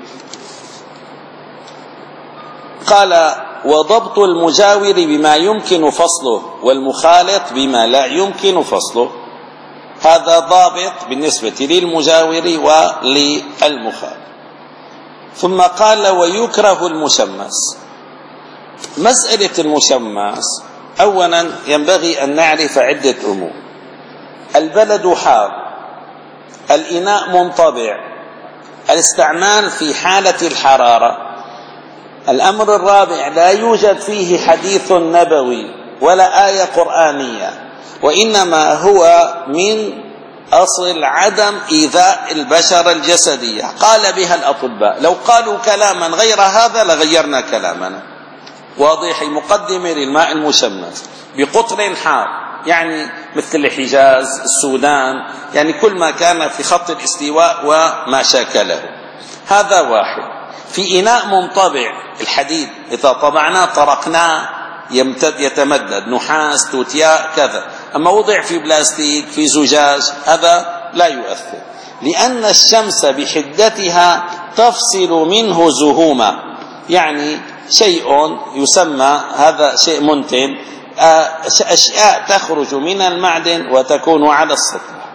S1: قال: وضبط المجاور بما يمكن فصله والمخالط بما لا يمكن فصله. هذا ضابط بالنسبة للمجاور وللمخالط. ثم قال: ويكره المشمس. مسألة المشمس أولا ينبغي أن نعرف عدة أمور. البلد حار، الإناء منطبع، الاستعمال في حالة الحرارة. الأمر الرابع: لا يوجد فيه حديث نبوي ولا آية قرآنية، وإنما هو من أصل عدم إيذاء البشر الجسدية، قال بها الأطباء. لو قالوا كلاما غير هذا لغيرنا كلامنا. واضح؟ المقدمة للماء المشمس بقطر حار، يعني مثل الحجاز، السودان، يعني كل ما كان في خط الاستواء وما شاكله. هذا واحد. في إناء منطبع، الحديد إذا طبعناه طرقناه يمتد يتمدد، نحاس، توتياء، كذا. أما وضع في بلاستيك، في زجاج، هذا لا يؤثر، لأن الشمس بحدتها تفصل منه زهوما، يعني شيء يسمى، هذا شيء منتن، أشياء تخرج من المعدن وتكون على السطح.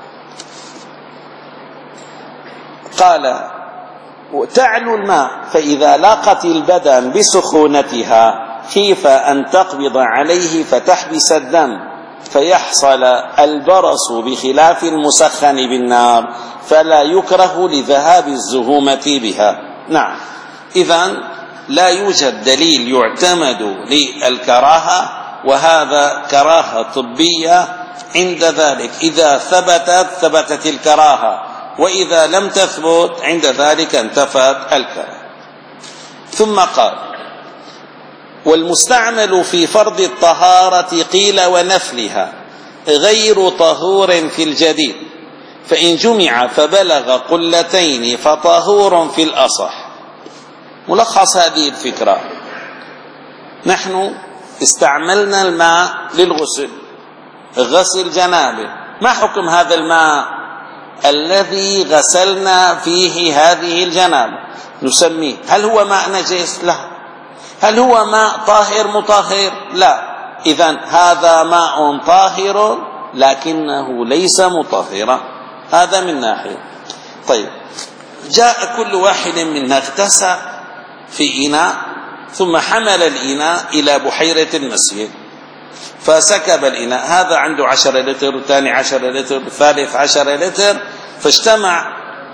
S1: قال: تعلو الماء، فإذا لاقت البدن بسخونتها خيف أن تقبض عليه فتحبس الدم فيحصل البرص، بخلاف المسخن بالنار فلا يكره لذهاب الزهومة بها. نعم، إذن لا يوجد دليل يعتمد للكراهة، وهذا كراهة طبية. عند ذلك إذا ثبتت ثبتت الكراهة، وإذا لم تثبت عند ذلك انتفت الكراهة. ثم قال: والمستعمل في فرض الطهارة قيل ونفلها غير طهور في الجديد، فإن جمع فبلغ قلتين فطهور في الأصح. ملخص هذه الفكرة: نحن استعملنا الماء للغسل، غسل جنابه. ما حكم هذا الماء الذي غسلنا فيه هذه الجنابه؟ نسميه، هل هو ماء نجس؟ لا. هل هو ماء طاهر مطهر؟ لا. إذن هذا ماء طاهر لكنه ليس مطهرا. هذا من ناحية. طيب، جاء كل واحد منا اغتسل في إناء، ثم حمل الإناء إلى بحيرة المسجد فسكب الإناء. هذا عنده عشر لتر، والثاني عشر لتر، والثالث عشر لتر، فاجتمع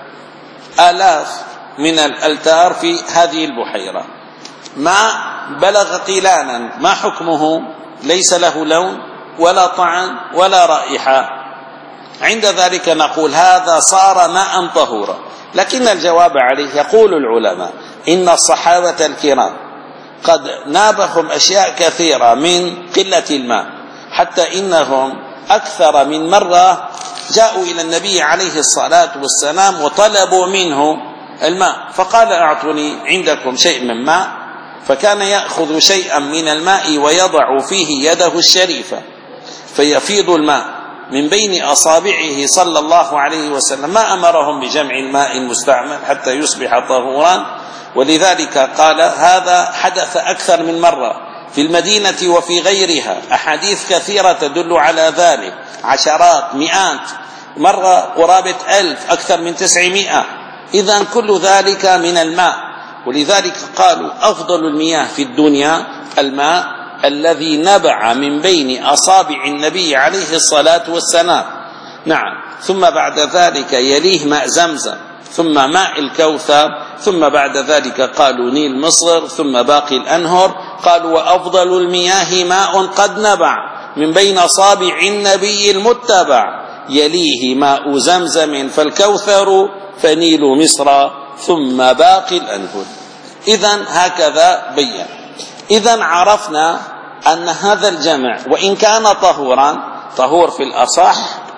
S1: آلاف من الألتار في هذه البحيرة. ماء بلغ قيلانا، ما حكمه؟ ليس له لون ولا طعم ولا رائحة. عند ذلك نقول هذا صار ماء طهورا. لكن الجواب عليه، يقول العلماء إن الصحابة الكرام قد نابهم أشياء كثيرة من قلة الماء، حتى إنهم أكثر من مرة جاءوا إلى النبي عليه الصلاة والسلام وطلبوا منه الماء، فقال: أعطني عندكم شيء من ماء. فكان يأخذ شيئا من الماء ويضع فيه يده الشريفة فيفيض الماء من بين أصابعه صلى الله عليه وسلم. ما أمرهم بجمع الماء المستعمل حتى يصبح طهورا، ولذلك قال هذا حدث أكثر من مرة في المدينة وفي غيرها. أحاديث كثيرة تدل على ذلك، عشرات، مئات، مرة قرابة ألف، أكثر من تسعمائة. إذن كل ذلك من الماء. ولذلك قالوا أفضل المياه في الدنيا الماء الذي نبع من بين أصابع النبي عليه الصلاة والسلام. نعم. ثم بعد ذلك يليه ماء زمزم، ثم ماء الكوثر، ثم بعد ذلك قالوا نيل مصر، ثم باقي الأنهر. قالوا وأفضل المياه ماء قد نبع من بين أصابع النبي المتبع، يليه ماء زمزم فالكوثر، فنيل مصر، ثم باقي الأنهر. إذن هكذا بيّن. إذن عرفنا أن هذا الجمع وإن كان طهورا، طهور في الأصح،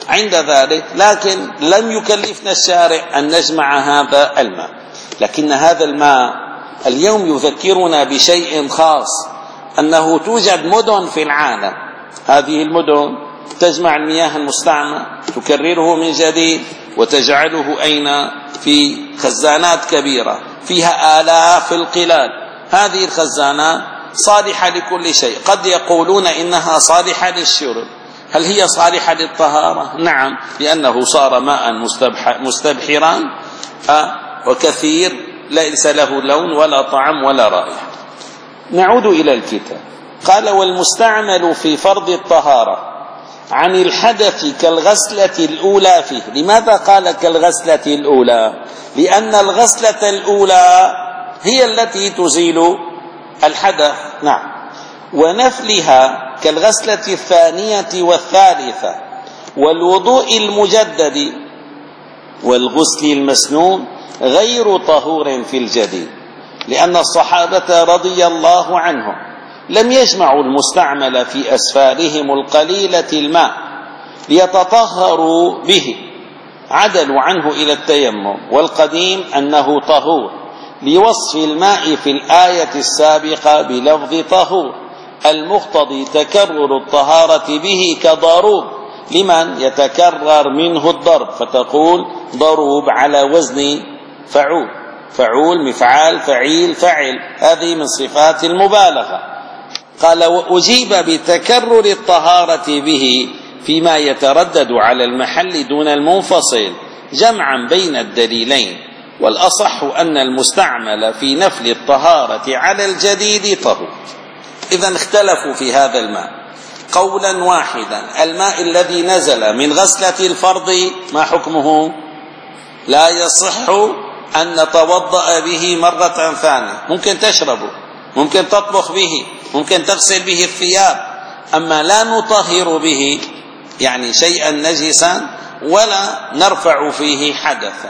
S1: عند ذلك، لكن لم يكلفنا الشارع أن نجمع هذا الماء. لكن هذا الماء اليوم يذكرنا بشيء خاص، أنه توجد مدن في العالم، هذه المدن تجمع المياه المستعملة، تكرره من جديد وتجعله أين؟ في خزانات كبيرة فيها آلاف القلال. هذه الخزانات صالحة لكل شيء، قد يقولون إنها صالحة للشرب. هل هي صالحة للطهارة؟ نعم، لأنه صار ماء مستبحرا وكثير ليس له لون ولا طعم ولا رائحة. نعود إلى الكتاب. قال: والمستعمل في فرض الطهارة عن الحدث كالغسلة الأولى فيه. لماذا قال كالغسلة الأولى؟ لأن الغسلة الأولى هي التي تزيل الحدث. نعم. ونفلها كالغسلة الثانية والثالثة، والوضوء المجدد والغسل المسنون غير طهور في الجديد، لأن الصحابة رضي الله عنهم لم يجمعوا المستعمل في أسفارهم القليلة الماء ليتطهروا به، عدلوا عنه إلى التيمم، والقديم أنه طهور لوصف الماء في الآية السابقة بلفظ طهور المقتضي تكرر الطهارة به كضروب لمن يتكرر منه الضرب، فتقول ضروب على وزن فعول، فعول مفعال فعيل فعل، هذه من صفات المبالغة. قال: وأجيب بتكرر الطهارة به فيما يتردد على المحل دون المنفصل جمعا بين الدليلين، والأصح أن المستعمل في نفل الطهارة على الجديد طهور. إذن اختلفوا في هذا الماء قولا واحدا: الماء الذي نزل من غسلة الفرض ما حكمه؟ لا يصح أن نتوضأ به مرة ثانية، ممكن تشربه، ممكن تطبخ به، ممكن تغسل به الثياب، أما لا نطهر به يعني شيئا نجسا ولا نرفع فيه حدثا.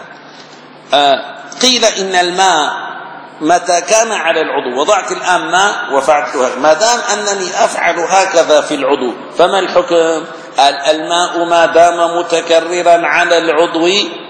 S1: آه قيل إن الماء متى كان على العضو، وضعت الآن ماء وفعلتها، ما دام أنني أفعل هكذا في العضو فما الحكم؟ الماء ما دام متكررا على العضو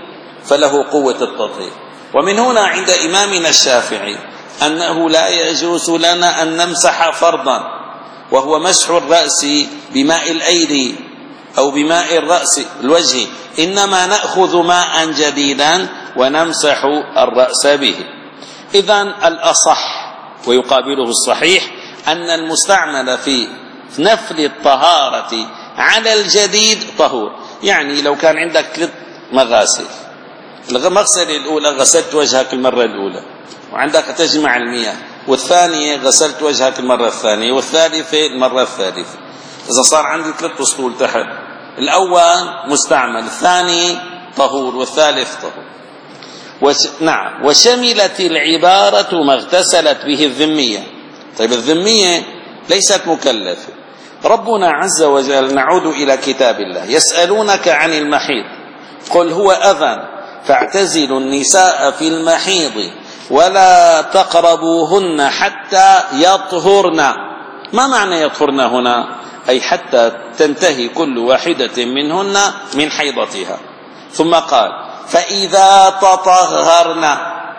S1: فله قوة التطهير. ومن هنا عند إمامنا الشافعي أنه لا يجوز لنا أن نمسح فرضا وهو مسح الرأس بماء الأيدي أو بماء الرأس الوجه، إنما نأخذ ماء جديدا ونمسح الرأس به. إذن الأصح ويقابله الصحيح أن المستعمل في نفل الطهارة على الجديد طهور. يعني لو كان عندك ثلاث مغاسل، المغسلة الأولى غسلت وجهك المرة الأولى، وعندك تجمع المياه، والثانية غسلت وجهك المرة الثانية، والثالثة المرة الثالثة، إذا صار عندي ثلاث أسطول تحت، الأول مستعمل، الثاني طهور، والثالث طهور. وش... نعم. وشملت العبارة ما اغتسلت به الذمية. طيب الذمية ليست مكلفة. ربنا عز وجل، نعود إلى كتاب الله، يسألونك عن المحيض قل هو أذى فاعتزلوا النساء في المحيض ولا تقربوهن حتى يطهرن. ما معنى يطهرن هنا؟ أي حتى تنتهي كل واحدة منهن من حيضتها. ثم قال: فإذا تطهرن.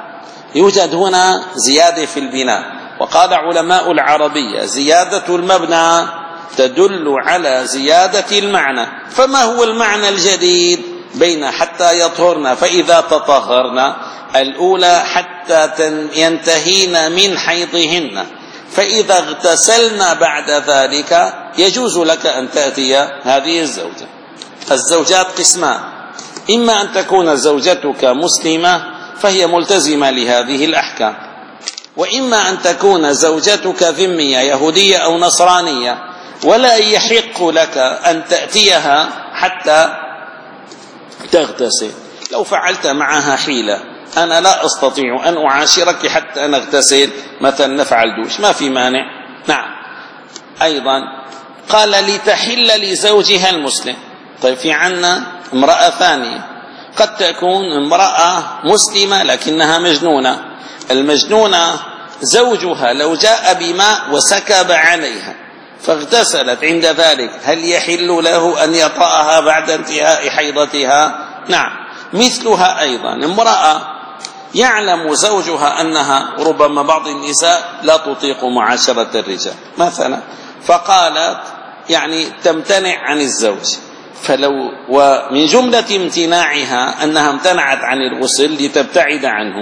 S1: يوجد هنا زيادة في البناء، وقال علماء العربية: زيادة المبنى تدل على زيادة المعنى. فما هو المعنى الجديد بين حتى يطهرن فإذا تطهرن؟ الأولى حتى ينتهين من حيضهن، فإذا اغتسلن بعد ذلك يجوز لك أن تأتي هذه الزوجة. الزوجات قسمان: إما أن تكون زوجتك مسلمة فهي ملتزمة لهذه الأحكام، وإما أن تكون زوجتك ذمية يهودية أو نصرانية ولا يحق لك أن تأتيها حتى تغتسل. لو فعلت معها حيلة، أنا لا أستطيع أن أعاشرك حتى نغتسل، مثلا نفعل دوش، ما في مانع. نعم. أيضا قال: لتحل لزوجها المسلم. طيب في عنا امرأة ثانية، قد تكون امرأة مسلمة لكنها مجنونة. المجنونة زوجها لو جاء بماء وسكب عليها فاغتسلت عند ذلك، هل يحل له أن يطأها بعد انتهاء حيضتها؟ نعم. مثلها أيضا امرأة يعلم زوجها أنها ربما بعض النساء لا تطيق معاشرة الرجال مثلا، فقالت يعني تمتنع عن الزوج، فلو ومن جملة امتناعها أنها امتنعت عن الغسل لتبتعد عنه،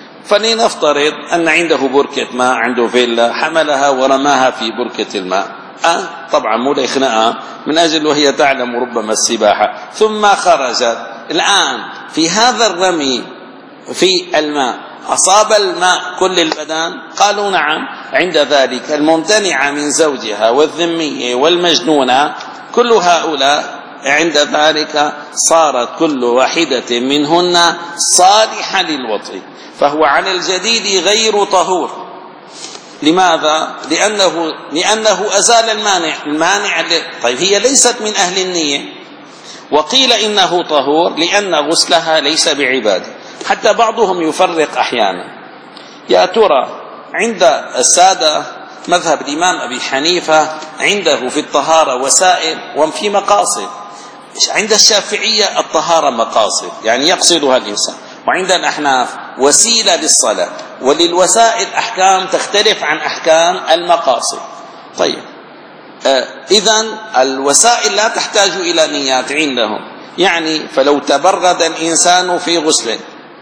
S1: فلنفترض أن عنده بركة ماء، عنده فيلا، حملها ورماها في بركة الماء، أه طبعا مو ليخنقها من أجل وهي تعلم ربما السباحة، ثم خرجت. الآن في هذا الرمي في الماء أصاب الماء كل البدن؟ قالوا نعم. عند ذلك الممتنعة من زوجها والذمية والمجنونة كل هؤلاء عند ذلك صارت كل واحدة منهن صالحة للوطء، فهو على الجديد غير طهور. لماذا؟ لأنه, لأنه أزال المانع المانع طيب هي ليست من أهل النية، وقيل إنه طهور لأن غسلها ليس بعبادة. حتى بعضهم يفرق أحيانا، يا ترى عند السادة مذهب الإمام أبي حنيفة عنده في الطهارة وسائل وفي مقاصد، عند الشافعية الطهارة مقاصد يعني يقصدها الإنسان، وعند الأحناف وسيلة للصلاة، وللوسائل أحكام تختلف عن أحكام المقاصد. طيب آه إذن الوسائل لا تحتاج إلى نيات عندهم، يعني فلو تبرد الإنسان في غسل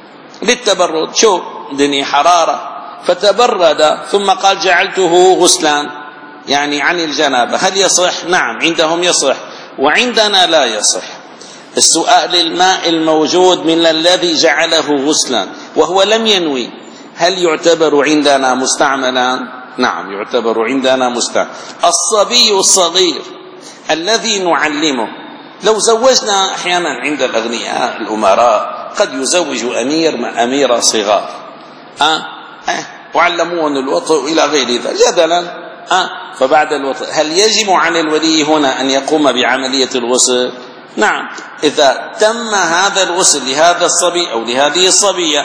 S1: للتبرد، شو دني حرارة فتبرد ثم قال جعلته غسلان يعني عن الجنابة، هل يصح؟ نعم عندهم يصح، وعندنا لا يصح. السؤال الماء الموجود من الذي جعله غسلا وهو لم ينوي، هل يعتبر عندنا مستعملا؟ نعم يعتبر عندنا مستعملا. الصبي الصغير الذي نعلمه، لو زوجنا أحيانا عند الأغنياء الأمراء قد يزوج أمير مع أميرة صغار أه؟ أه؟ وعلمون الوطء إلى غير ذلك جدلا أه؟ فبعد الوطء هل يجب على الولي هنا أن يقوم بعملية الغسل؟ نعم إذا تم هذا الغسل لهذا الصبي أو لهذه الصبية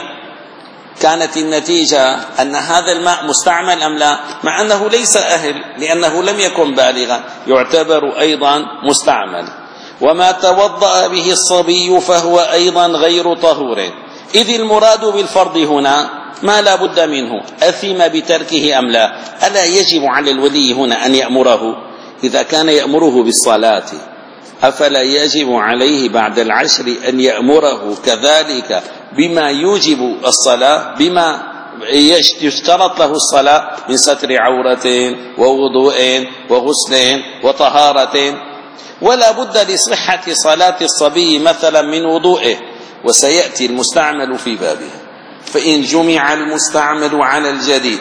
S1: كانت النتيجة أن هذا الماء مستعمل أم لا، مع أنه ليس أهل لأنه لم يكن بالغا يعتبر أيضا مستعمل. وما توضأ به الصبي فهو أيضا غير طهور، إذ المراد بالفرض هنا ما لا بد منه، أثم بتركه أم لا؟ ألا يجب على الولي هنا أن يأمره؟ إذا كان يأمره بالصلاة أفلا يجب عليه بعد العشر أن يأمره كذلك بما يوجب الصلاة، بما يشترط له الصلاة من ستر عورة ووضوء وغسل وطهارة؟ ولا بد لصحة صلاة الصبي مثلا من وضوءه، وسيأتي المستعمل في بابه. فإن جمع المستعمل على الجديد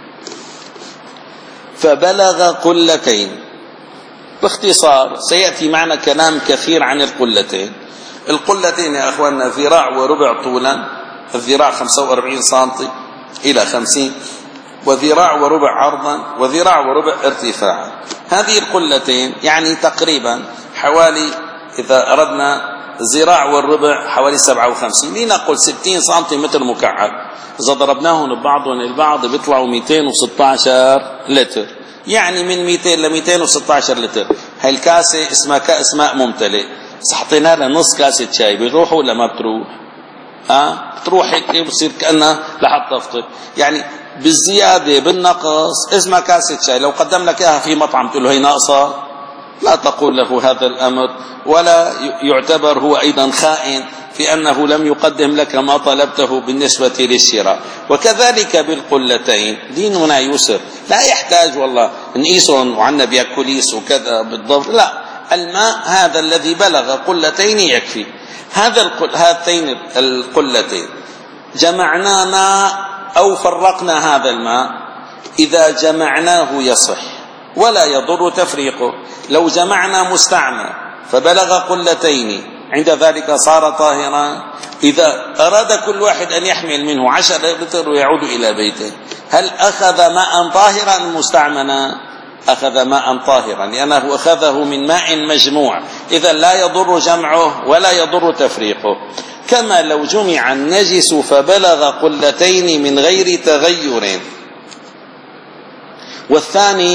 S1: فبلغ قلتين، باختصار سيأتي معنا كلام كثير عن القلتين. القلتين يا أخواننا ذراع وربع طولا، الذراع خمسة وأربعين سنتي إلى خمسين، وذراع وربع عرضا، وذراع وربع ارتفاعا. هذه القلتين يعني تقريبا حوالي، إذا أردنا الذراع والربع حوالي سبعة وخمسين، لنقل ستين سنتيمتر مكعب، إذا ضربناهم ببعضهم البعض بيطلعوا مئتين وستة عشر لتر، يعني من مئتين ل مئتين وستة عشر لتر. هاي الكاسة اسمها كأس ماء ممتلئ، حطينا لها نص كاسة شاي، بتروح ولا ما بتروح؟ ها بتروح هيك، بصير كأنها لحد تفطر. يعني بالزيادة بالنقص اسمها كاسة شاي، لو قدم لك اياها في مطعم تقول له هي ناقصة، لا تقول له هذا الأمر، ولا يعتبر هو أيضا خائن في أنه لم يقدم لك ما طلبته بالنسبة للشراء. وكذلك بالقلتين ديننا يسر، لا يحتاج والله نقيسهم وعنا بياكوليس وكذا بالضبط، لا، الماء هذا الذي بلغ قلتين يكفي. هذا القل... هاتين القلتين جمعنا ماء أو فرقنا هذا الماء، إذا جمعناه يصح ولا يضر تفريقه. لو جمعنا مستعمل فبلغ قلتين عند ذلك صار طاهرا، إذا أراد كل واحد أن يحمل منه عشر لتر ويعود إلى بيته، هل أخذ ماء طاهرا مستعملا؟ أخذ ماء طاهرا لأنه أخذه من ماء مجموع، إذا لا يضر جمعه ولا يضر تفريقه. كما لو جمع النجس فبلغ قلتين من غير تغير. والثاني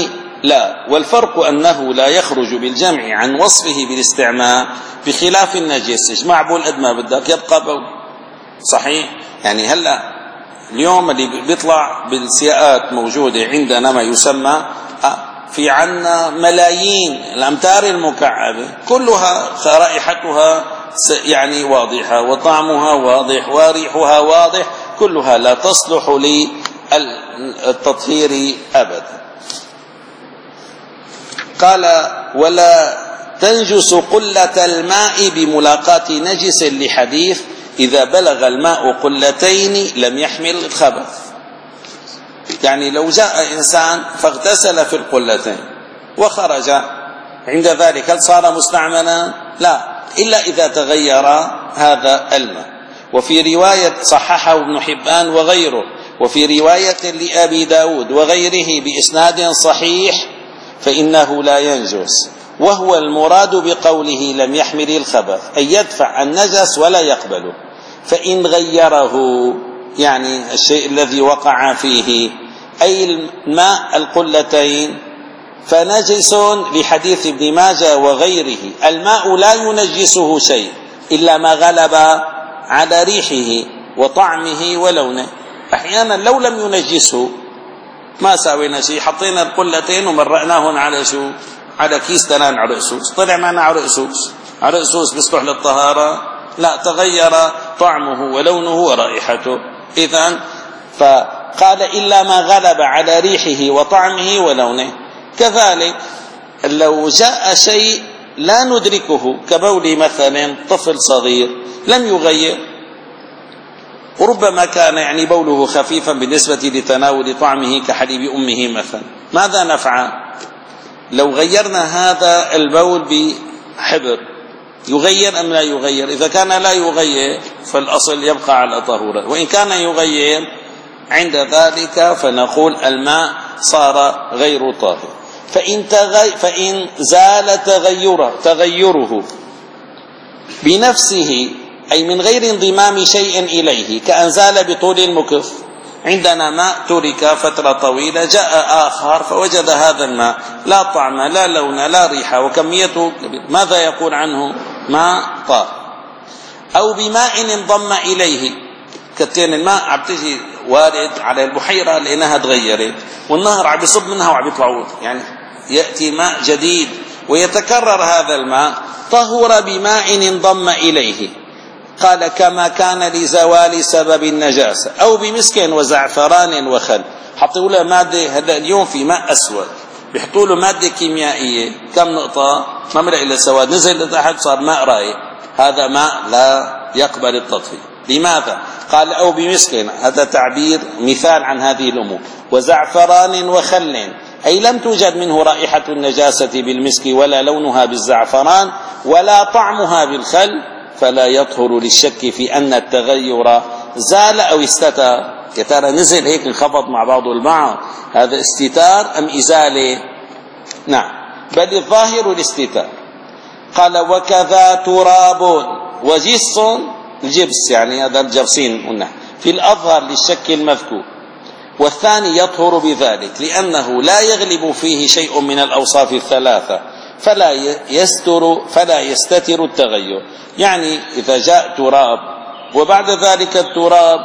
S1: لا، والفرق أنه لا يخرج بالجمع عن وصفه بالاستعمال بخلاف النجس. اجمع بول قد ما بدك يبقى بول. صحيح؟ يعني هلأ اليوم اللي بيطلع بالسياقات موجودة عندنا ما يسمى في عنا ملايين الأمتار المكعبة كلها رائحتها يعني واضحة وطعمها واضح وريحها واضح، كلها لا تصلح للتطهير أبدا. قال ولا تنجس قلة الماء بملاقاة نجس لحديث إذا بلغ الماء قلتين لم يحمل الخبث. يعني لو جاء إنسان فاغتسل في القلتين وخرج عند ذلك هل صار مستعملا؟ لا، إلا إذا تغير هذا الماء. وفي رواية صححه ابن حبان وغيره، وفي رواية لأبي داود وغيره بإسناد صحيح فإنه لا ينجس، وهو المراد بقوله لم يحمل الخبث أي يدفع النجس ولا يقبله. فإن غيره يعني الشيء الذي وقع فيه أي الماء القلتين فنجس، لحديث ابن ماجه وغيره الماء لا ينجسه شيء إلا ما غلب على ريحه وطعمه ولونه. أحيانا لو لم ينجسه ما ساوينا شيء، حطينا القلتين ومرقناهن على شو؟ على كيس تنان عرقسوس، طلع معنا عرقسوس. عرقسوس بيصلح للطهارة؟ لا، تغير طعمه ولونه ورائحته. إذن فقال إلا ما غلب على ريحه وطعمه ولونه. كذلك لو جاء شيء لا ندركه كبول مثلا طفل صغير لم يغير، وربما كان يعني بوله خفيفا بالنسبة لتناول طعمه كحليب أمه مثلا، ماذا نفعل؟ لو غيرنا هذا البول بحبر يغير أم لا يغير؟ إذا كان لا يغير فالأصل يبقى على طهورة، وإن كان يغير عند ذلك فنقول الماء صار غير طاهر. فإن, تغي فإن زال تغيره, تغيره بنفسه أي من غير انضمام شيء إليه، كأن زال بطول المكث. عندنا ماء ترك فترة طويلة، جاء آخر فوجد هذا الماء لا طعم لا لون لا ريحة وكميته، ماذا يقول عنه؟ ماء طاهر. أو بماء انضم إليه، كتين الماء عم تجي وارد على البحيرة لأنها تغيرت والنهر عم يصب منها وعم يطلعون، يعني يأتي ماء جديد ويتكرر هذا الماء، طهر بماء انضم إليه. قال كما كان لزوال سبب النجاسة، أو بمسك وزعفران وخل. حطوا له مادة، هذا اليوم في ماء أسود بيحطوا له مادة كيميائية كم نقطة ما مرق إلا سواد، نزل لتحت صار ماء رايق، هذا ماء لا يقبل التطهير. لماذا؟ قال أو بمسك، هذا تعبير مثال عن هذه الأمور. وزعفران وخل أي لم توجد منه رائحة النجاسة بالمسك ولا لونها بالزعفران ولا طعمها بالخل، فلا يطهر للشك في أن التغير زال أو استتر. يا ترى نزل هيك انخبط مع بعضه البعض، هذا استتار أم إزالة؟ نعم، بل الظاهر الاستتار. قال وكذا تراب وجص، الجبس يعني هذا الجبسين قلنا في الأظهر للشك المذكور، والثاني يطهر بذلك لأنه لا يغلب فيه شيء من الأوصاف الثلاثة، فلا يستر فلا يستتر التغير. يعني إذا جاء تراب وبعد ذلك التراب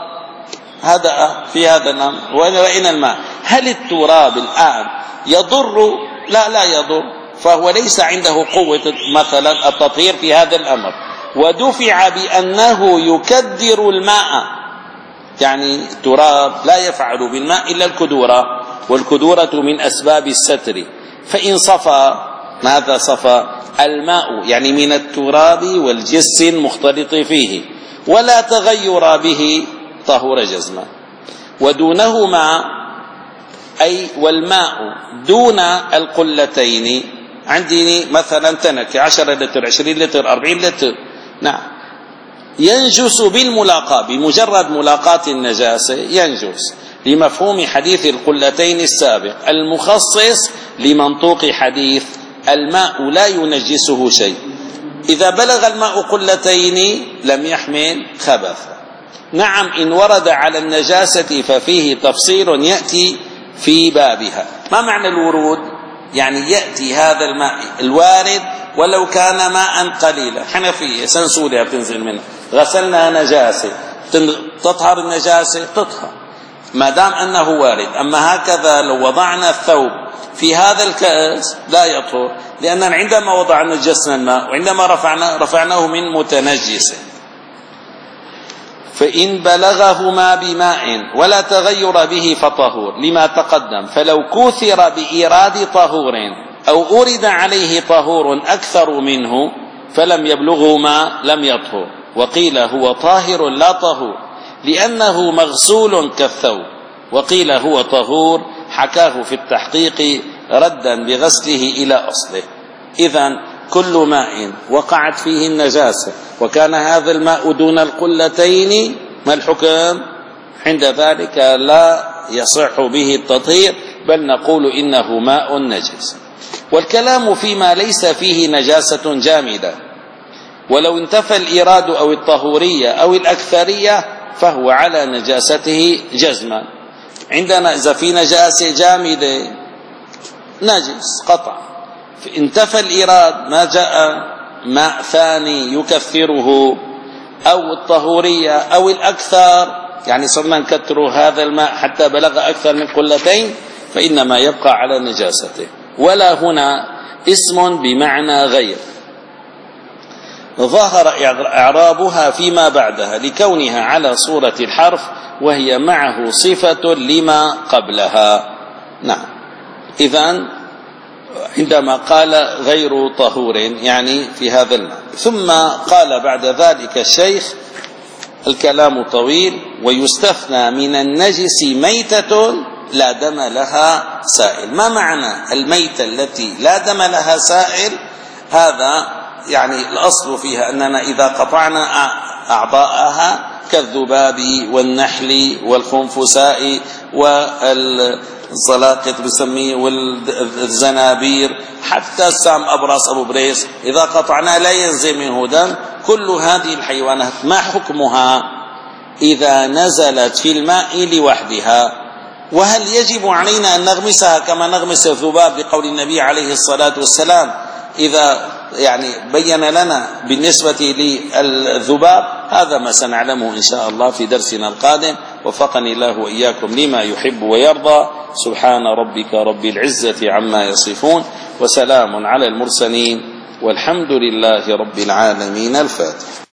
S1: هدأ في هذا الأمر ورأينا الماء، هل التراب الآن يضر؟ لا لا يضر، فهو ليس عنده قوة مثلا التطهير في هذا الأمر، ودفع بأنه يكدر الماء. يعني التراب لا يفعل بالماء إلا الكدورة، والكدورة من أسباب الستر. فإن صفى، ماذا صفى؟ الماء يعني من التراب والجس المختلط فيه ولا تغير به، طهور جزما. ودونهما أي والماء دون القلتين، عندي مثلا تنكة عشرة لتر عشرين لتر أربعين لتر، نعم، ينجس بالملاقاة، بمجرد ملاقاة النجاسة ينجس، لمفهوم حديث القلتين السابق المخصص لمنطوق حديث الماء لا ينجسه شيء. إذا بلغ الماء قلتين لم يحمل خبثا. نعم، إن ورد على النجاسة ففيه تفصيل يأتي في بابها. ما معنى الورود؟ يعني يأتي هذا الماء الوارد ولو كان ماء قليلا، حنفية سنسولها بتنزل منها، غسلنا نجاسة تطهر النجاسة تطهر ما دام أنه وارد. أما هكذا لو وضعنا الثوب في هذا الكأس لا يطهر، لأننا عندما وضعنا نجسنا الماء وعندما رفعنا رفعناه من متنجس. فإن بلغهما بماء ولا تغير به فطهور لما تقدم، فلو كثر بإيراد طهور أو أرد عليه طهور أكثر منه فلم يبلغهما لم يطهر. وقيل هو طاهر لا طهور لأنه مغسول كالثوب، وقيل هو طهور حكاه في التحقيق ردا بغسله إلى أصله. إذن كل ماء وقعت فيه النجاسة وكان هذا الماء دون القلتين ما الحكم؟ عند ذلك لا يصح به التطهير، بل نقول إنه ماء نجس. والكلام فيما ليس فيه نجاسة جامدة، ولو انتفى الإيراد أو الطهورية أو الأكثرية فهو على نجاسته جزما. عندنا إذا في نجاسة جامدة نجس قطع، انتفى الإيراد ما جاء ماء ثاني يكثره أو الطهورية أو الأكثر، يعني صرنا نكثر هذا الماء حتى بلغ أكثر من قلتين، فإنما يبقى على نجاسته. ولا هنا اسم بمعنى غير ظهر إعرابها فيما بعدها لكونها على صورة الحرف وهي معه صفة لما قبلها. نعم. إذن عندما قال غير طهور يعني في هذا الماء. ثم قال بعد ذلك الشيخ الكلام طويل: ويستثنى من النجس ميتة لا دم لها سائل. ما معنى الميتة التي لا دم لها سائل؟ هذا يعني الأصل فيها أننا إذا قطعنا أعضاءها كالذباب والنحل والخنفساء والزلاقط بسميه والزنابير حتى السام أبراس أبو بريس، إذا قطعنا لا ينزل منه دم. كل هذه الحيوانات ما حكمها إذا نزلت في الماء لوحدها؟ وهل يجب علينا أن نغمسها كما نغمس الذباب لقول النبي عليه الصلاة والسلام إذا يعني بين لنا بالنسبة للذباب؟ هذا ما سنعلمه إن شاء الله في درسنا القادم. وفقني الله وإياكم لما يحب ويرضى. سبحان ربك رب العزة عما يصفون وسلام على المرسلين والحمد لله رب العالمين. الفاتح.